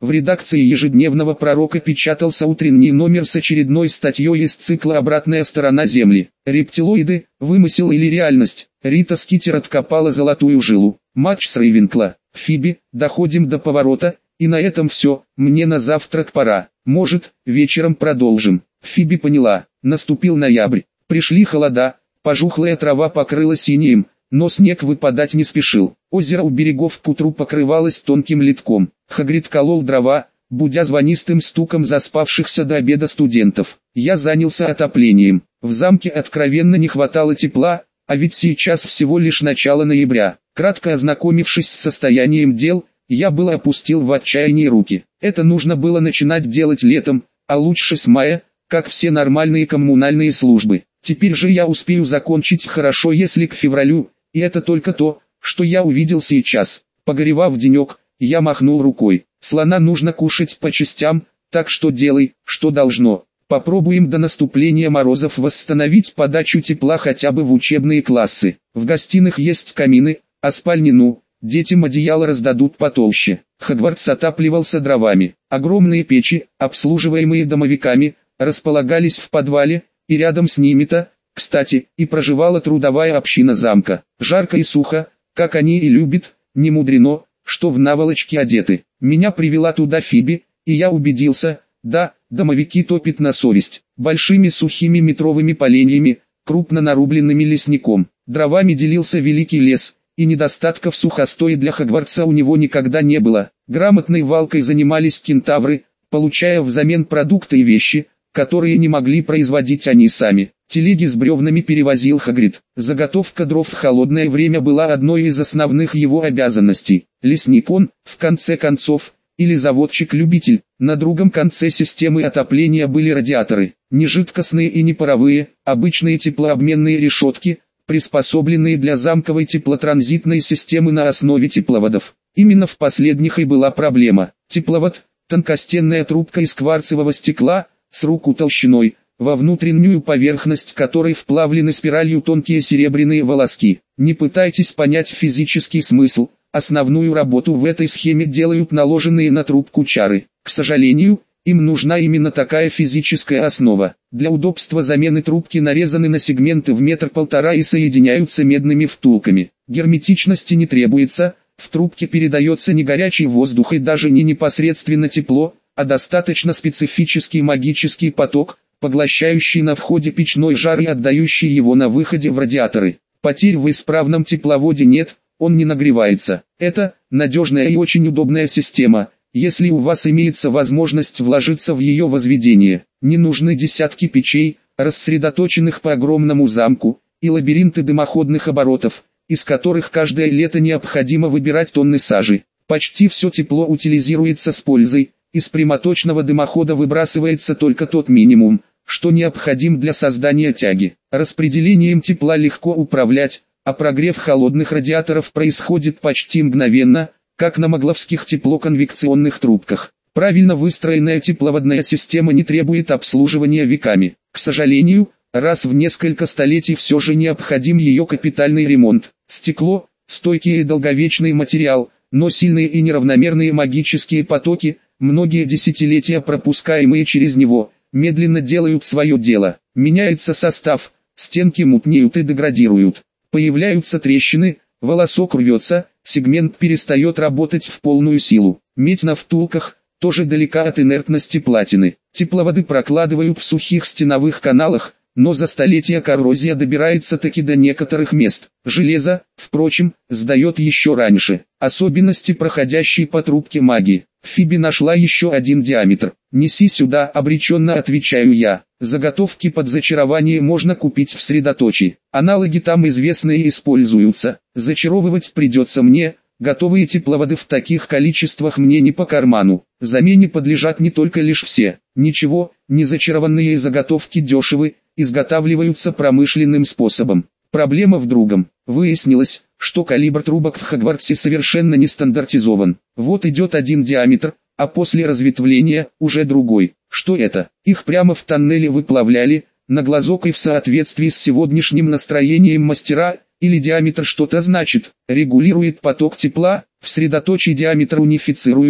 В редакции ежедневного пророка печатался утренний номер с очередной статьей из цикла «Обратная сторона Земли». Рептилоиды, вымысел или реальность? Рита Скитер откопала золотую жилу. Матч с Рейвенкла. Фиби, доходим до поворота, и на этом все, мне на завтрак пора. Может, вечером продолжим. Фиби поняла. Наступил ноябрь. Пришли холода, пожухлая трава покрылась инеем, но снег выпадать не спешил. Озеро у берегов к утру покрывалось тонким ледком. Хагрид колол дрова, будя звонистым стуком заспавшихся до обеда студентов. Я занялся отоплением. В замке откровенно не хватало тепла, а ведь сейчас всего лишь начало ноября. Кратко ознакомившись с состоянием дел, я было опустил в отчаянии руки. Это нужно было начинать делать летом, а лучше с мая, как все нормальные коммунальные службы. Теперь же я успею закончить хорошо, если к февралю, и это только то, что я увидел сейчас. Погоревав денек, я махнул рукой. Слона нужно кушать по частям, так что делай, что должно. Попробуем до наступления морозов восстановить подачу тепла хотя бы в учебные классы. В гостиных есть камины, а спальни ну, детям одеяло раздадут потолще. Хогвартс отапливался дровами. Огромные печи, обслуживаемые домовиками, располагались в подвале, и рядом с ними-то, кстати, и проживала трудовая община замка. Жарко и сухо, как они и любят, не мудрено, что в наволочке одеты. Меня привела туда Фиби, и я убедился, да, домовики топят на совесть. Большими сухими метровыми поленьями, крупно нарубленными лесником. Дровами делился великий лес, и недостатков сухостоя для Хогвартса у него никогда не было. Грамотной валкой занимались кентавры, получая взамен продукты и вещи, которые не могли производить они сами. Телеги с бревнами перевозил Хагрид. Заготовка дров в холодное время была одной из основных его обязанностей. Лесник он, в конце концов, или заводчик-любитель. На другом конце системы отопления были радиаторы. Не жидкостные и не паровые, обычные теплообменные решетки, приспособленные для замковой теплотранзитной системы на основе тепловодов. Именно в последних и была проблема. Тепловод, тонкостенная трубка из кварцевого стекла, с руку толщиной, во внутреннюю поверхность которой вплавлены спиралью тонкие серебряные волоски. Не пытайтесь понять физический смысл, основную работу в этой схеме делают наложенные на трубку чары. К сожалению, им нужна именно такая физическая основа. Для удобства замены трубки нарезаны на сегменты в метр-полтора и соединяются медными втулками. Герметичности не требуется, в трубке передается не горячий воздух и даже не непосредственно тепло, а достаточно специфический магический поток, поглощающий на входе печной жар и отдающий его на выходе в радиаторы. Потерь в исправном тепловоде нет, он не нагревается. Это надежная и очень удобная система, если у вас имеется возможность вложиться в ее возведение. Не нужны десятки печей, рассредоточенных по огромному замку, и лабиринты дымоходных оборотов, из которых каждое лето необходимо выбирать тонны сажи. Почти все тепло утилизируется с пользой. Из прямоточного дымохода выбрасывается только тот минимум, что необходим для создания тяги. Распределением тепла легко управлять, а прогрев холодных радиаторов происходит почти мгновенно, как на могловских теплоконвекционных трубках. Правильно выстроенная тепловодная система не требует обслуживания веками. К сожалению, раз в несколько столетий все же необходим ее капитальный ремонт. Стекло – стойкий и долговечный материал, но сильные и неравномерные магические потоки, многие десятилетия пропускаемые через него, медленно делают свое дело. Меняется состав, стенки мутнеют и деградируют. Появляются трещины, волосок рвется, сегмент перестает работать в полную силу. Медь на втулках тоже далека от инертности платины. Тепловоды прокладывают в сухих стеновых каналах, но за столетия коррозия добирается таки до некоторых мест. Железо, впрочем, сдает еще раньше. Особенности проходящей по трубке магии. Фиби нашла еще один диаметр. «Неси сюда», — обреченно отвечаю я. Заготовки под зачарование можно купить в средоточии. Аналоги там известные и используются. Зачаровывать придется мне. Готовые тепловоды в таких количествах мне не по карману. Замене подлежат не только лишь все. Ничего, незачарованные заготовки дешевы, изготавливаются промышленным способом. Проблема в другом. Выяснилось, что калибр трубок в Хогвартсе совершенно не стандартизован. Вот идет один диаметр, а после разветвления уже другой. Что это? Их прямо в тоннеле выплавляли, на глазок и в соответствии с сегодняшним настроением мастера, или диаметр что-то значит, регулирует поток тепла, в средоточии диаметр унифицируют,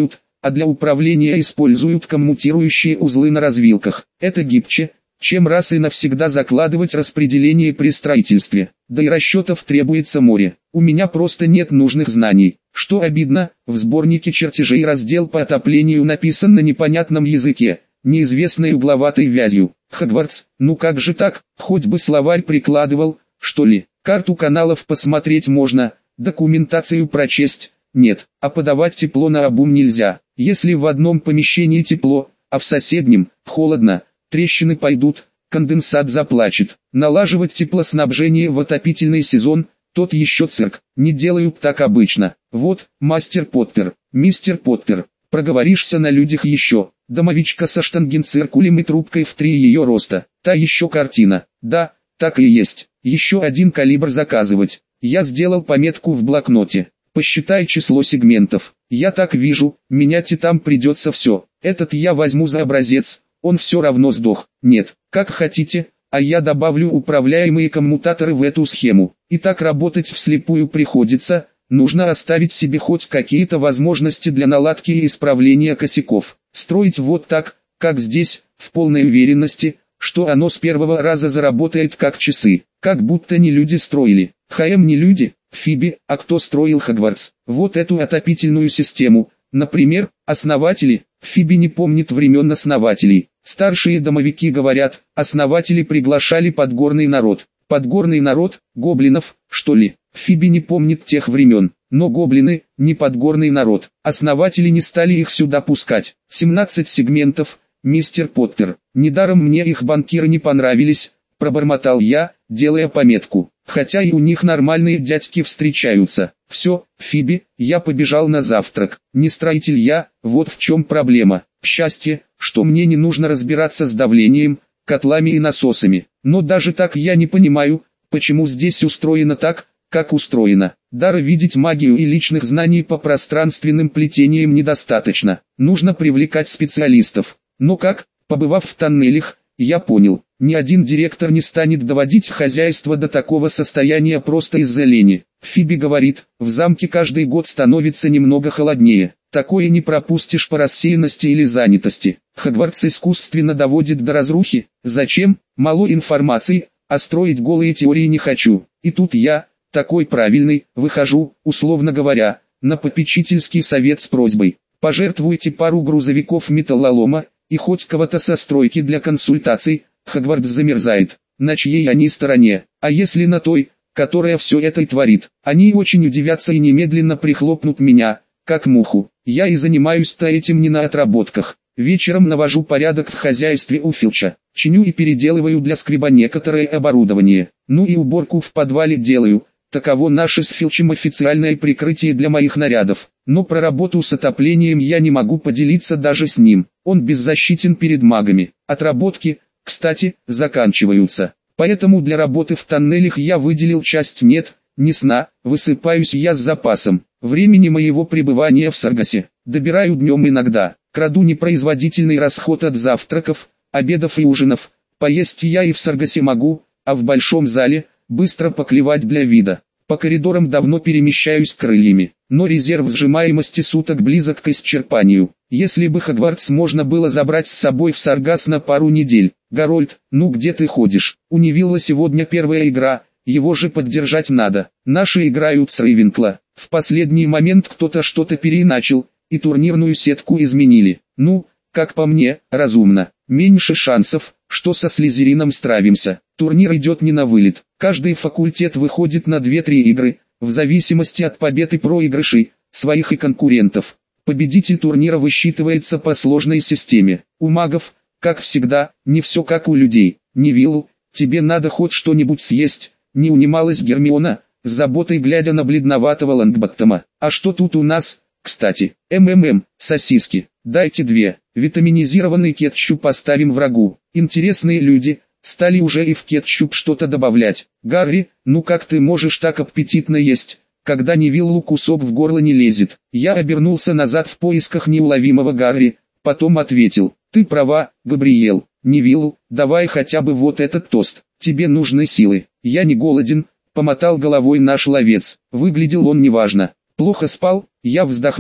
а для управления используют коммутирующие узлы на развилках. Это гибче, чем раз и навсегда закладывать распределение при строительстве. Да и расчетов требуется море. У меня просто нет нужных знаний. Что обидно, в сборнике чертежей раздел по отоплению написан на непонятном языке, неизвестной угловатой вязью. Хогвартс, ну как же так, хоть бы словарь прикладывал, что ли. Карту каналов посмотреть можно, документацию прочесть, нет, а подавать тепло наобум нельзя. Если в одном помещении тепло, а в соседнем холодно, трещины пойдут, конденсат заплачет. Налаживать теплоснабжение в отопительный сезон, тот еще цирк, не делают так обычно. Вот, мастер Поттер, мистер Поттер, проговоришься на людях еще. Домовичка со штангенциркулем и трубкой в три ее роста. Та еще картина. Да, так и есть. Еще один калибр заказывать. Я сделал пометку в блокноте. Посчитай число сегментов. Я так вижу, менять и там придется все. Этот я возьму за образец, он все равно сдох. Нет, как хотите, а я добавлю управляемые коммутаторы в эту схему. И так работать вслепую приходится, нужно оставить себе хоть какие-то возможности для наладки и исправления косяков. Строить вот так, как здесь, в полной уверенности, что оно с первого раза заработает как часы, как будто не люди строили. ХМ не люди, Фиби, а кто строил Хогвартс? Вот эту отопительную систему, например, основатели. Фиби не помнит времен основателей. Старшие домовики говорят, основатели приглашали подгорный народ. Подгорный народ, гоблинов, что ли? Фиби не помнит тех времен, но гоблины, не подгорный народ. Основатели не стали их сюда пускать. семнадцать сегментов, мистер Поттер. Недаром мне их банкиры не понравились, пробормотал я, делая пометку. Хотя и у них нормальные дядьки встречаются. Все, Фиби, я побежал на завтрак. Не строитель я, вот в чем проблема. Счастье, что мне не нужно разбираться с давлением, котлами и насосами. Но даже так я не понимаю, почему здесь устроено так, как устроено. Дара видеть магию и личных знаний по пространственным плетениям недостаточно. Нужно привлекать специалистов. Но как, побывав в тоннелях, я понял, ни один директор не станет доводить хозяйство до такого состояния просто из-за лени. Фиби говорит, в замке каждый год становится немного холоднее. Такое не пропустишь по рассеянности или занятости. Хогвартс искусственно доводит до разрухи. Зачем? Мало информации, а строить голые теории не хочу. И тут я, такой правильный, выхожу, условно говоря, на попечительский совет с просьбой. Пожертвуйте пару грузовиков металлолома, и хоть кого-то со стройки для консультаций. Хогвартс замерзает. На чьей они стороне? А если на той, которая все это и творит? Они очень удивятся и немедленно прихлопнут меня, как муху. Я и занимаюсь-то этим не на отработках. Вечером навожу порядок в хозяйстве у Филча. Чиню и переделываю для скреба некоторое оборудование. Ну и уборку в подвале делаю. Таково наше с Филчем официальное прикрытие для моих нарядов. Но про работу с отоплением я не могу поделиться даже с ним. Он беззащитен перед магами. Отработки, кстати, заканчиваются. Поэтому для работы в тоннелях я выделил часть нет, ни сна, высыпаюсь я с запасом. Времени моего пребывания в Саргасе добираю днем иногда. Краду непроизводительный расход от завтраков, обедов и ужинов. Поесть я и в Саргасе могу, а в большом зале быстро поклевать для вида. По коридорам давно перемещаюсь крыльями, но резерв сжимаемости суток близок к исчерпанию. Если бы Хогвартс можно было забрать с собой в Саргас на пару недель. Гарольд, ну где ты ходишь? У Невилла сегодня первая игра, его же поддержать надо. Наши играют с Рейвенкла. В последний момент кто-то что-то переиначил, и турнирную сетку изменили. Ну, как по мне, разумно. Меньше шансов, что со Слизерином стравимся. Турнир идет не на вылет. Каждый факультет выходит на две-три игры, в зависимости от побед и проигрышей, своих и конкурентов. Победитель турнира высчитывается по сложной системе. У магов, как всегда, не все как у людей. Невилл, тебе надо хоть что-нибудь съесть, не унималась Гермиона, с заботой глядя на бледноватого Лонгботтома. А что тут у нас, кстати? МММ, сосиски, дайте две. Витаминизированный кетчуп поставим врагу. Интересные люди, стали уже и в кетчуп что-то добавлять. Гарри, ну как ты можешь так аппетитно есть, когда Невиллу кусок в горло не лезет? Я обернулся назад в поисках неуловимого Гарри, потом ответил, ты права, Габриэл. Невилл, давай хотя бы вот этот тост, тебе нужны силы. Я не голоден, помотал головой наш ловец, выглядел он неважно. Плохо спал, я вздохнул.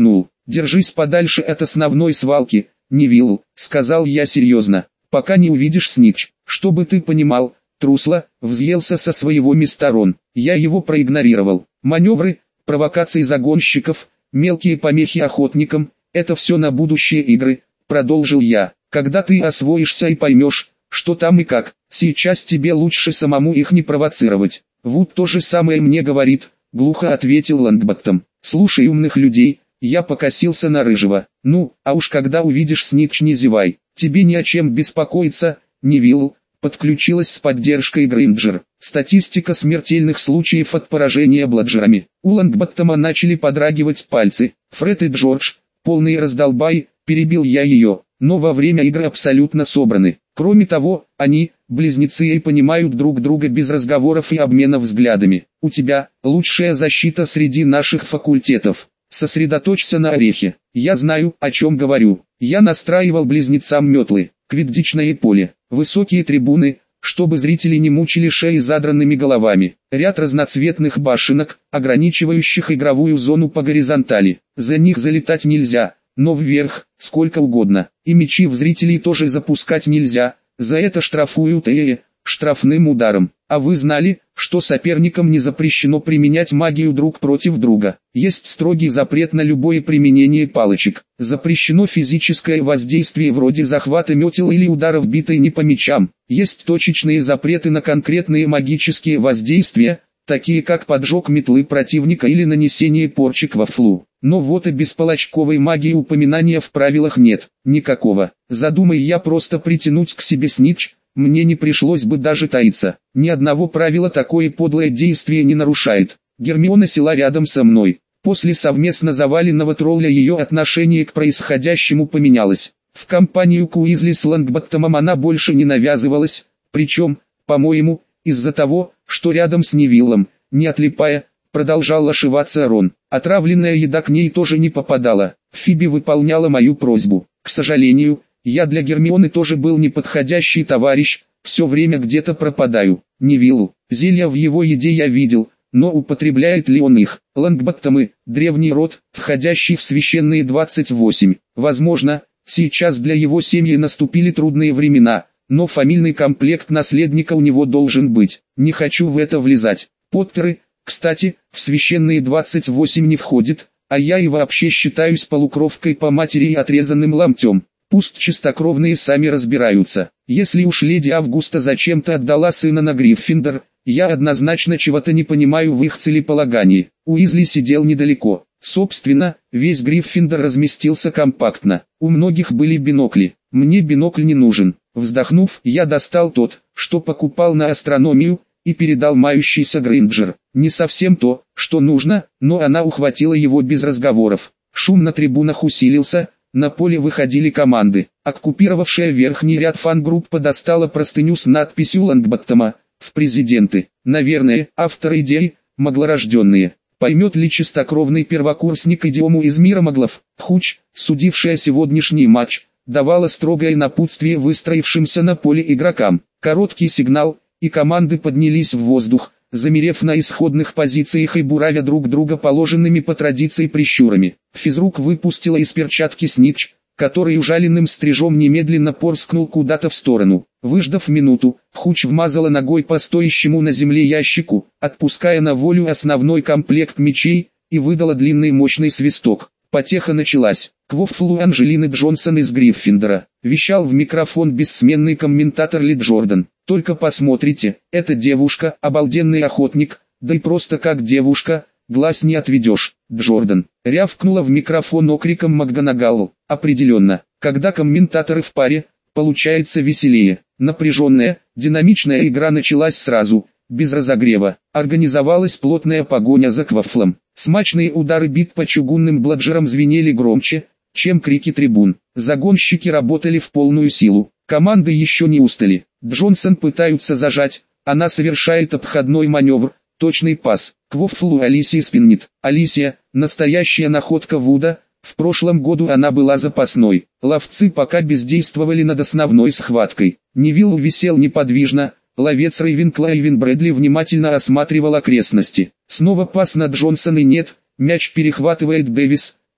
Держись подальше от основной свалки, Невилл, сказал я серьезно, пока не увидишь Снитч. Чтобы ты понимал, Трусла взъелся со своего места Рон. Я его проигнорировал. Маневры, провокации загонщиков, мелкие помехи охотникам – это все на будущее игры, продолжил я. Когда ты освоишься и поймешь, что там и как, сейчас тебе лучше самому их не провоцировать. Вуд то же самое мне говорит, глухо ответил Лонгботтом. Слушай умных людей, я покосился на Рыжего. Ну, а уж когда увидишь Снитч, не зевай, тебе не о чем беспокоиться, Невилл. Подключилась с поддержкой Грейнджер. Статистика смертельных случаев от поражения бладжерами. У Лонгботтома начали подрагивать пальцы. Фред и Джордж, полные раздолбай, перебил я ее, но во время игры абсолютно собраны. Кроме того, они, близнецы, и понимают друг друга без разговоров и обмена взглядами. У тебя лучшая защита среди наших факультетов. Сосредоточься на орехе. Я знаю, о чем говорю. Я настраивал близнецам метлы, квиддичное поле, высокие трибуны, чтобы зрители не мучили шеи задранными головами, ряд разноцветных башенок, ограничивающих игровую зону по горизонтали. За них залетать нельзя, но вверх, сколько угодно. И мячи в зрителей тоже запускать нельзя, за это штрафуют и штрафным ударом. А вы знали, что соперникам не запрещено применять магию друг против друга? Есть строгий запрет на любое применение палочек. Запрещено физическое воздействие вроде захвата метел или ударов битой не по мячам. Есть точечные запреты на конкретные магические воздействия, такие как поджог метлы противника или нанесение порчи во флу. Но вот и беспалочковой магии упоминания в правилах нет, никакого. Задумай я просто притянуть к себе Снитч, мне не пришлось бы даже таиться. Ни одного правила такое подлое действие не нарушает. Гермиона села рядом со мной. После совместно заваленного тролля ее отношение к происходящему поменялось. В компанию к Уизли с Лонгботтомом она больше не навязывалась, причем, по-моему, из-за того, что рядом с Невиллом, не отлипая, продолжал ошиваться Рон. Отравленная еда к ней тоже не попадала. Фиби выполняла мою просьбу. К сожалению, я для Гермионы тоже был неподходящий товарищ, все время где-то пропадаю. Невиллу, зелья в его еде я видел, но употребляет ли он их? Лонгботтомы, древний род, входящий в священные двадцать восемь. Возможно, сейчас для его семьи наступили трудные времена, но фамильный комплект наследника у него должен быть. Не хочу в это влезать. Поттеры, кстати, в священные двадцать восемь не входит, а я и вообще считаюсь полукровкой по матери и отрезанным ломтем. Пусть чистокровные сами разбираются. Если уж леди Августа зачем-то отдала сына на Гриффиндор, я однозначно чего-то не понимаю в их целеполагании. Уизли сидел недалеко. Собственно, весь Гриффиндор разместился компактно. У многих были бинокли. Мне бинокль не нужен. Вздохнув, я достал тот, что покупал на астрономию, и передал мающийся Грейнджер. Не совсем то, что нужно, но она ухватила его без разговоров. Шум на трибунах усилился. На поле выходили команды. Оккупировавшая верхний ряд фан-группа достала простыню с надписью Лонгботтома в президенты. Наверное, автор идеи, маглорожденные. Поймет ли чистокровный первокурсник идиому из мира маглов? Хуч, судившая сегодняшний матч, давала строгое напутствие выстроившимся на поле игрокам. Короткий сигнал, и команды поднялись в воздух, замерев на исходных позициях и буравя друг друга положенными по традиции прищурами. Физрук выпустила из перчатки Снитч, который ужаленным стрижом немедленно порскнул куда-то в сторону. Выждав минуту, Хуч вмазала ногой по стоящему на земле ящику, отпуская на волю основной комплект мечей, и выдала длинный мощный свисток. Потеха началась. Квоффлу Анджелины Джонсон из Гриффиндора. Вещал в микрофон бессменный комментатор Ли Джордан. Только посмотрите, эта девушка, обалденный охотник, да и просто как девушка, глаз не отведешь. Джордан рявкнула в микрофон окриком МакГонагал. Определенно, когда комментаторы в паре, получается веселее. Напряженная, динамичная игра началась сразу, без разогрева. Организовалась плотная погоня за Квафлом. Смачные удары бит по чугунным бладжерам звенели громче, чем крики трибун. Загонщики работали в полную силу. Команды еще не устали. Джонсон пытаются зажать, она совершает обходной маневр, точный пас. Квоффлу Алисии спиннит. Алисия, настоящая находка Вуда, в прошлом году она была запасной. Ловцы пока бездействовали над основной схваткой. Невилл висел неподвижно, ловец Рейвенклайвин Брэдли внимательно осматривал окрестности. Снова пас на Джонсона и нет, мяч перехватывает Дэвис,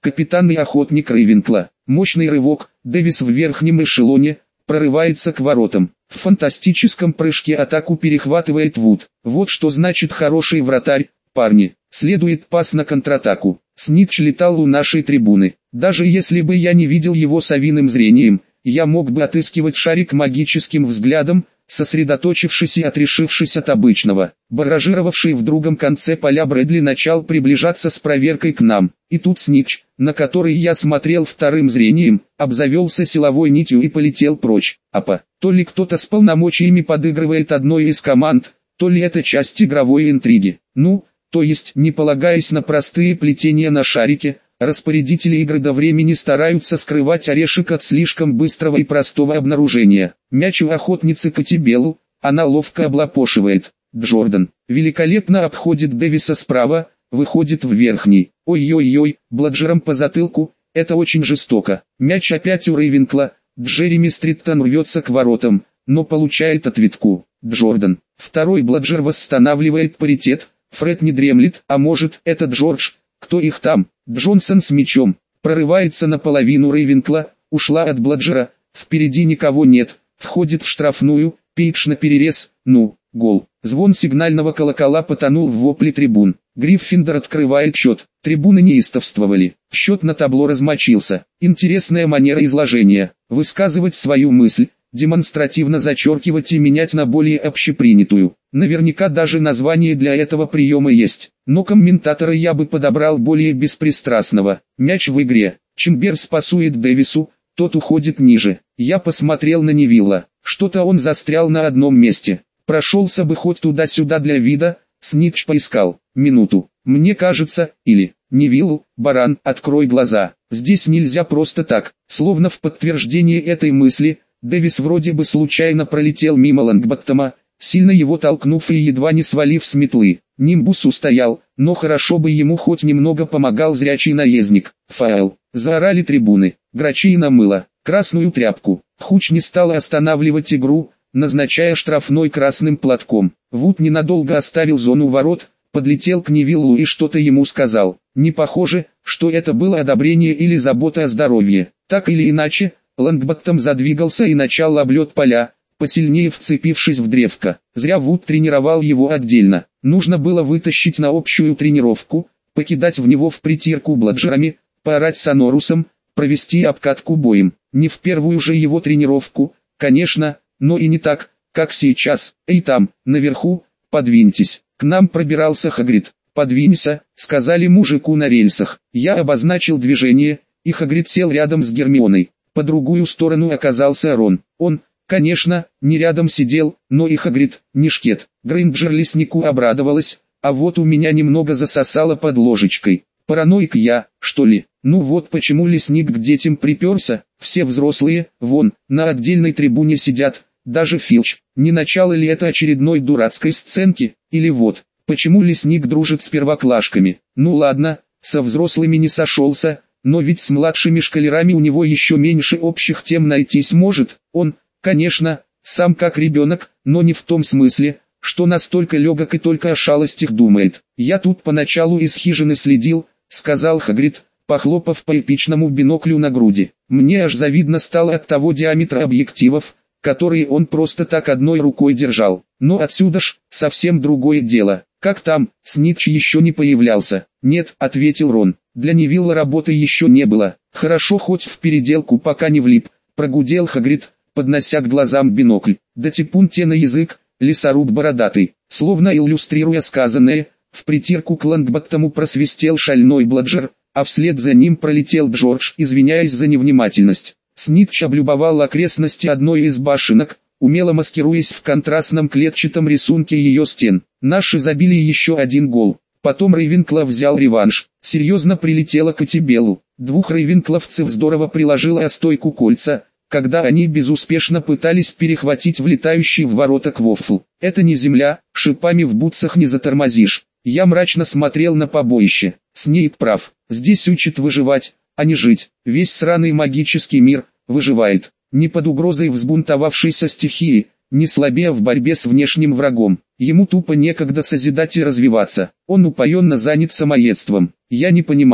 Капитан и охотник Рейвенкла. Мощный рывок, Дэвис в верхнем эшелоне, прорывается к воротам. В фантастическом прыжке атаку перехватывает Вуд. Вот что значит хороший вратарь, парни. Следует пас на контратаку. Снитч летал у нашей трибуны. Даже если бы я не видел его совиным зрением, я мог бы отыскивать шарик магическим взглядом, сосредоточившись и отрешившись от обычного. Барражировавший в другом конце поля Брэдли начал приближаться с проверкой к нам. И тут Снитч, на который я смотрел вторым зрением, обзавелся силовой нитью и полетел прочь. Апа, то ли кто-то с полномочиями подыгрывает одной из команд, то ли это часть игровой интриги. Ну, то есть, не полагаясь на простые плетения на шарике, распорядители игры до времени стараются скрывать орешек от слишком быстрого и простого обнаружения. Мяч у охотницы Катибелл, она ловко облапошивает. Джордан великолепно обходит Дэвиса справа, выходит в верхний. Ой-ой-ой, бладжером по затылку, это очень жестоко. Мяч опять у Рейвенкла, Джереми Стриттон рвется к воротам, но получает ответку. Джордан. Второй бладжер восстанавливает паритет, Фред не дремлет, а может это Джордж, кто их там? Джонсон с мячом, прорывается наполовину Рейвенкла, ушла от бладжера, впереди никого нет, входит в штрафную, Пейдж на перерез, ну, гол. Звон сигнального колокола потонул в вопле трибун. Гриффиндор открывает счет, трибуны неистовствовали, счет на табло размочился. Интересная манера изложения, высказывать свою мысль, демонстративно зачеркивать и менять на более общепринятую. Наверняка даже название для этого приема есть, но комментатора я бы подобрал более беспристрастного. Мяч в игре, Чемберс пасует Дэвису, тот уходит ниже. Я посмотрел на Невилла, что-то он застрял на одном месте. Прошелся бы хоть туда-сюда для вида, Снитч поискал. Минуту. Мне кажется, или... Невилл, баран, открой глаза. Здесь нельзя просто так. Словно в подтверждение этой мысли, Дэвис вроде бы случайно пролетел мимо Лонгботтома, сильно его толкнув и едва не свалив с метлы. Нимбус устоял, но хорошо бы ему хоть немного помогал зрячий наездник. Фаул. Заорали трибуны. Грачи намыло. Красную тряпку. Хуч не стала останавливать игру, назначая штрафной красным платком. Вуд ненадолго оставил зону ворот, подлетел к Невиллу и что-то ему сказал. Не похоже, что это было одобрение или забота о здоровье. Так или иначе, Лонгботтом задвигался и начал облет поля, посильнее вцепившись в древко. Зря Вуд тренировал его отдельно. Нужно было вытащить на общую тренировку, покидать в него в притирку бладжерами, поорать с Анорусом, провести обкатку боем. Не в первую же его тренировку, конечно, но и не так, как сейчас. Эй там, наверху, подвиньтесь. К нам пробирался Хагрид. «Подвинься», — сказали мужику на рельсах. Я обозначил движение, и Хагрид сел рядом с Гермионой. По другую сторону оказался Рон. Он, конечно, не рядом сидел, но и Хагрид, не шкет. Грейнджер леснику обрадовалась, а вот у меня немного засосало под ложечкой. Параноик я, что ли? Ну вот почему лесник к детям приперся. Все взрослые, вон, на отдельной трибуне сидят, даже Филч. Не начало ли это очередной дурацкой сценки? Или вот, почему лесник дружит с первоклашками? Ну ладно, со взрослыми не сошелся, но ведь с младшими школярами у него еще меньше общих тем найтись может. Он, конечно, сам как ребенок, но не в том смысле, что настолько легок и только о шалостях думает. Я тут поначалу из хижины следил, сказал Хагрид, похлопав по эпичному биноклю на груди. Мне аж завидно стало от того диаметра объективов, которые он просто так одной рукой держал. Но отсюда ж, совсем другое дело. Как там, Снитч еще не появлялся? Нет, ответил Рон. Для Невилла работы еще не было. Хорошо хоть в переделку пока не влип, прогудел Хагрид, поднося к глазам бинокль. Да типун те на язык, лесоруб бородатый. Словно иллюстрируя сказанное, в притирку к Лонгботтому просвистел шальной бладжер, а вслед за ним пролетел Джордж, извиняясь за невнимательность. Снитч облюбовал окрестности одной из башенок, умело маскируясь в контрастном клетчатом рисунке ее стен. Наши забили еще один гол. Потом Рейвенкла взял реванш. Серьезно прилетело Катибеллу. Двух рейвенкловцев здорово приложило о стойку кольца, когда они безуспешно пытались перехватить влетающий в ворота Квоффл. Это не земля, шипами в бутсах не затормозишь. Я мрачно смотрел на побоище. Снейп прав. Здесь учат выживать, а не жить. Весь сраный магический мир выживает. Не под угрозой взбунтовавшейся стихии, не слабее в борьбе с внешним врагом. Ему тупо некогда созидать и развиваться. Он упоенно занят самоедством. Я не понимаю,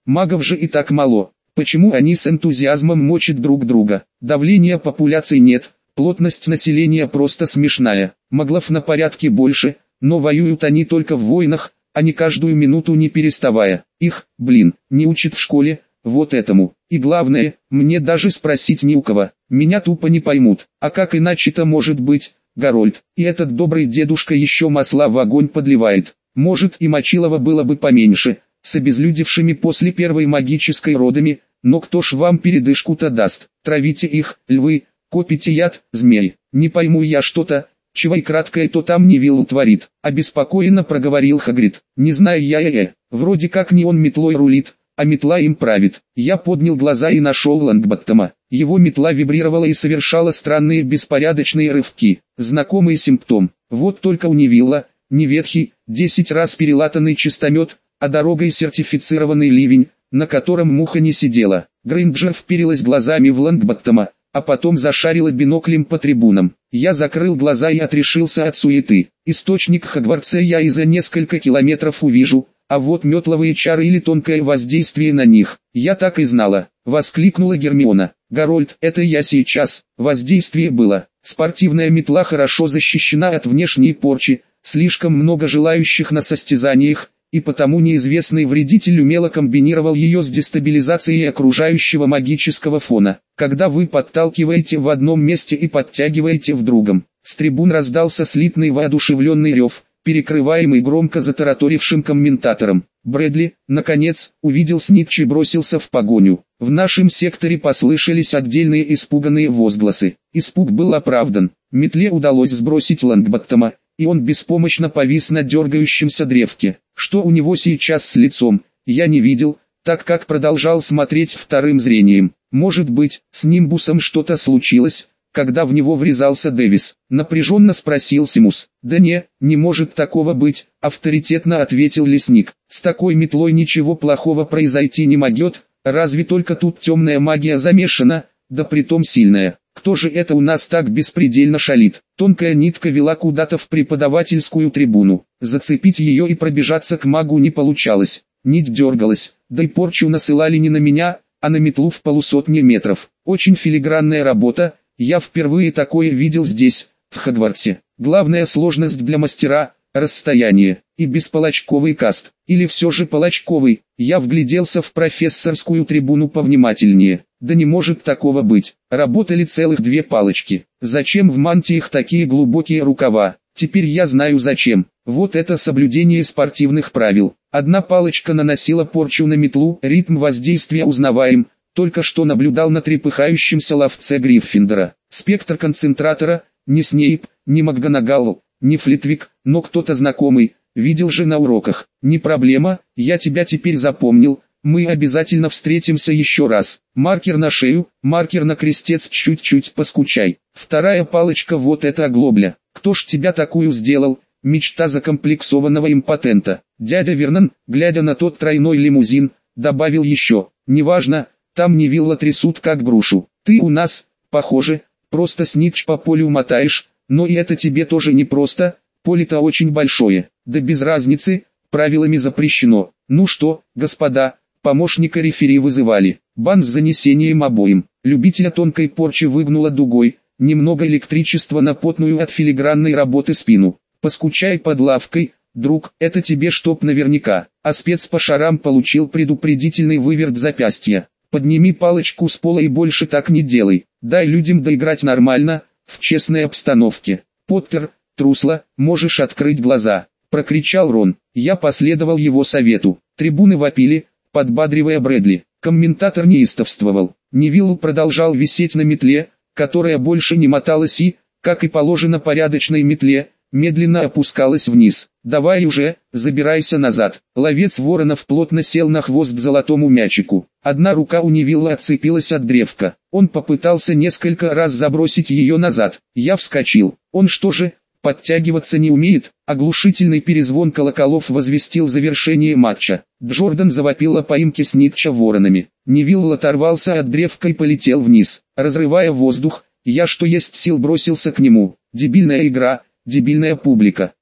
Магов же и так мало. Почему они с энтузиазмом мочат друг друга? Давления популяции нет, плотность населения просто смешная. Маглов на порядке больше, но воюют они только в войнах, а не каждую минуту не переставая. Их, блин, не учат в школе, вот этому. И главное, мне даже спросить не у кого. Меня тупо не поймут. А как иначе-то может быть, Гарольд? И этот добрый дедушка еще масла в огонь подливает. Может, и Мочилова было бы поменьше, с обезлюдевшими после первой магической родами, но кто ж вам передышку-то даст? Травите их, львы, копите яд, змей. Не пойму я что-то, чего и краткое то там Невилл творит. Обеспокоенно проговорил Хагрид. Не знаю я э, вроде как не он метлой рулит, а метла им правит. Я поднял глаза и нашел Лонгботтома. Его метла вибрировала и совершала странные беспорядочные рывки. Знакомый симптом. Вот только у Невилла, не ветхий, десять раз перелатанный чистомет, а дорогой сертифицированный ливень, на котором муха не сидела. Грейнджер вперилась глазами в Лонгботтома, а потом зашарила биноклем по трибунам. Я закрыл глаза и отрешился от суеты. Источник Хогвартса я и за несколько километров увижу, а вот метловые чары или тонкое воздействие на них, я так и знала, воскликнула Гермиона. Гарольд, это я сейчас, воздействие было. Спортивная метла хорошо защищена от внешней порчи, слишком много желающих на состязаниях, и потому неизвестный вредитель умело комбинировал ее с дестабилизацией окружающего магического фона. Когда вы подталкиваете в одном месте и подтягиваете в другом, с трибун раздался слитный воодушевленный рев, перекрываемый громко затараторившим комментатором. Брэдли, наконец, увидел Снитч и бросился в погоню. В нашем секторе послышались отдельные испуганные возгласы. Испуг был оправдан. Метле удалось сбросить Лонгботтома, и он беспомощно повис на дергающемся древке. Что у него сейчас с лицом, я не видел, так как продолжал смотреть вторым зрением. Может быть, с Нимбусом что-то случилось, когда в него врезался Дэвис? Напряженно спросил Симус. Да не, не может такого быть, авторитетно ответил лесник. С такой метлой ничего плохого произойти не могет, разве только тут темная магия замешана, да притом сильная. Кто же это у нас так беспредельно шалит? Тонкая нитка вела куда-то в преподавательскую трибуну. Зацепить ее и пробежаться к магу не получалось. Нить дергалась, да и порчу насылали не на меня, а на метлу в полусотни метров. Очень филигранная работа, я впервые такое видел здесь, в Хогвартсе. Главная сложность для мастера – расстояние, и бесполочковый каст. Или все же полочковый. Я вгляделся в профессорскую трибуну повнимательнее. Да не может такого быть. Работали целых две палочки. Зачем в мантиях такие глубокие рукава? Теперь я знаю зачем. Вот это соблюдение спортивных правил. Одна палочка наносила порчу на метлу, ритм воздействия узнаваем. Только что наблюдал на трепыхающемся ловце Гриффиндора. Спектр концентратора, не Снейп, не МакГонагал, не Флитвик, но кто-то знакомый, видел же на уроках. Не проблема, я тебя теперь запомнил, мы обязательно встретимся еще раз. Маркер на шею, маркер на крестец, чуть-чуть поскучай. Вторая палочка, вот эта оглобля. Кто ж тебя такую сделал? Мечта закомплексованного импотента. Дядя Вернон, глядя на тот тройной лимузин, добавил еще, неважно, там Невилла трясут как грушу. Ты у нас, похоже, просто Снитч по полю мотаешь, но и это тебе тоже не просто, поле-то очень большое. Да без разницы, правилами запрещено. Ну что, господа, помощника рефери вызывали. Бан с занесением обоим. Любителя тонкой порчи выгнула дугой, немного электричества на потную от филигранной работы спину. Поскучай под лавкой, друг, это тебе чтоб наверняка. А спец по шарам получил предупредительный выверт запястья. Подними палочку с пола и больше так не делай. Дай людям доиграть нормально, в честной обстановке. Поттер, трусла, можешь открыть глаза, прокричал Рон. Я последовал его совету. Трибуны вопили, подбадривая Брэдли. Комментатор неистовствовал. Невилл продолжал висеть на метле, которая больше не моталась и, как и положено порядочной метле, медленно опускалась вниз. «Давай уже, забирайся назад». Ловец воронов плотно сел на хвост золотому мячику. Одна рука у Невилла отцепилась от древка. Он попытался несколько раз забросить ее назад. Я вскочил. Он что же, подтягиваться не умеет? Оглушительный перезвон колоколов возвестил завершение матча. Джордан завопил о поимке Снитча воронами. Невилл оторвался от древка и полетел вниз. Разрывая воздух, я что есть сил бросился к нему. Дебильная игра, дебильная публика.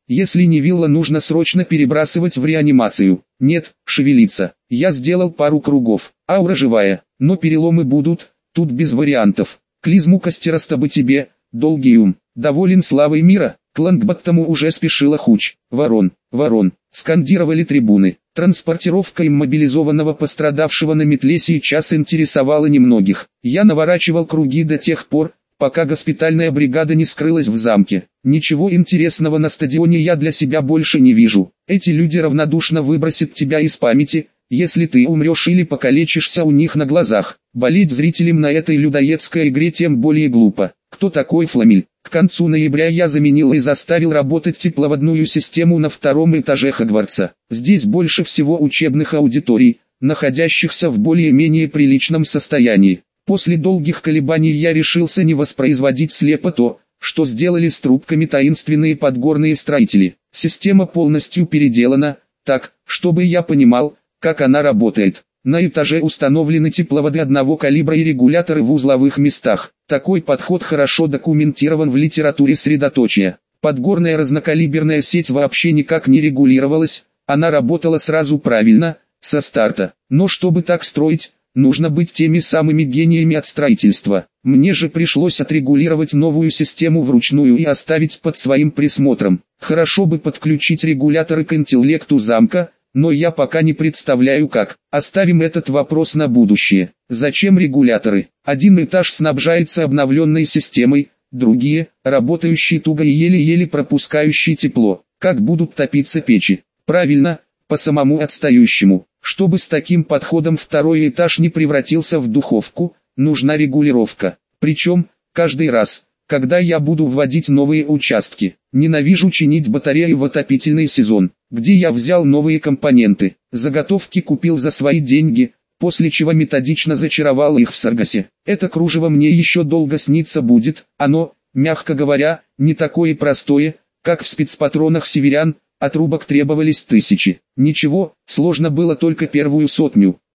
Если не вилла, нужно срочно перебрасывать в реанимацию. Нет, шевелиться. Я сделал пару кругов. Аура живая, но переломы будут, тут без вариантов. Клизму костероста бы тебе, долгий ум. Доволен славой мира, к Лангбаттому уже спешила Хуч. Ворон, ворон, скандировали трибуны. Транспортировка иммобилизованного пострадавшего на метле сейчас интересовала немногих. Я наворачивал круги до тех пор, пока госпитальная бригада не скрылась в замке. Ничего интересного на стадионе я для себя больше не вижу. Эти люди равнодушно выбросят тебя из памяти, если ты умрешь или покалечишься у них на глазах. Болеть зрителям на этой людоедской игре тем более глупо. Кто такой Фламиль? К концу ноября я заменил и заставил работать тепловодную систему на втором этаже Хогвартса. Здесь больше всего учебных аудиторий, находящихся в более-менее приличном состоянии. После долгих колебаний я решился не воспроизводить слепо то, что сделали с трубками таинственные подгорные строители. Система полностью переделана, так, чтобы я понимал, как она работает. На этаже установлены тепловоды одного калибра и регуляторы в узловых местах. Такой подход хорошо документирован в литературе средоточия. Подгорная разнокалиберная сеть вообще никак не регулировалась, она работала сразу правильно, со старта. Но чтобы так строить, нужно быть теми самыми гениями от строительства. Мне же пришлось отрегулировать новую систему вручную и оставить под своим присмотром. Хорошо бы подключить регуляторы к интеллекту замка, но я пока не представляю как. Оставим этот вопрос на будущее. Зачем регуляторы? Один этаж снабжается обновленной системой, другие, работающие туго и еле-еле пропускающие тепло. Как будут топиться печи? Правильно, по самому отстающему. Чтобы с таким подходом второй этаж не превратился в духовку, нужна регулировка. Причем, каждый раз, когда я буду вводить новые участки. Ненавижу чинить батареи в отопительный сезон, где я взял новые компоненты. Заготовки купил за свои деньги, после чего методично зачаровал их в Саргасе. Это кружево мне еще долго сниться будет, оно, мягко говоря, не такое простое, как в спецпатронах северян, а трубок требовались тысячи. Ничего, сложно было только первую сотню.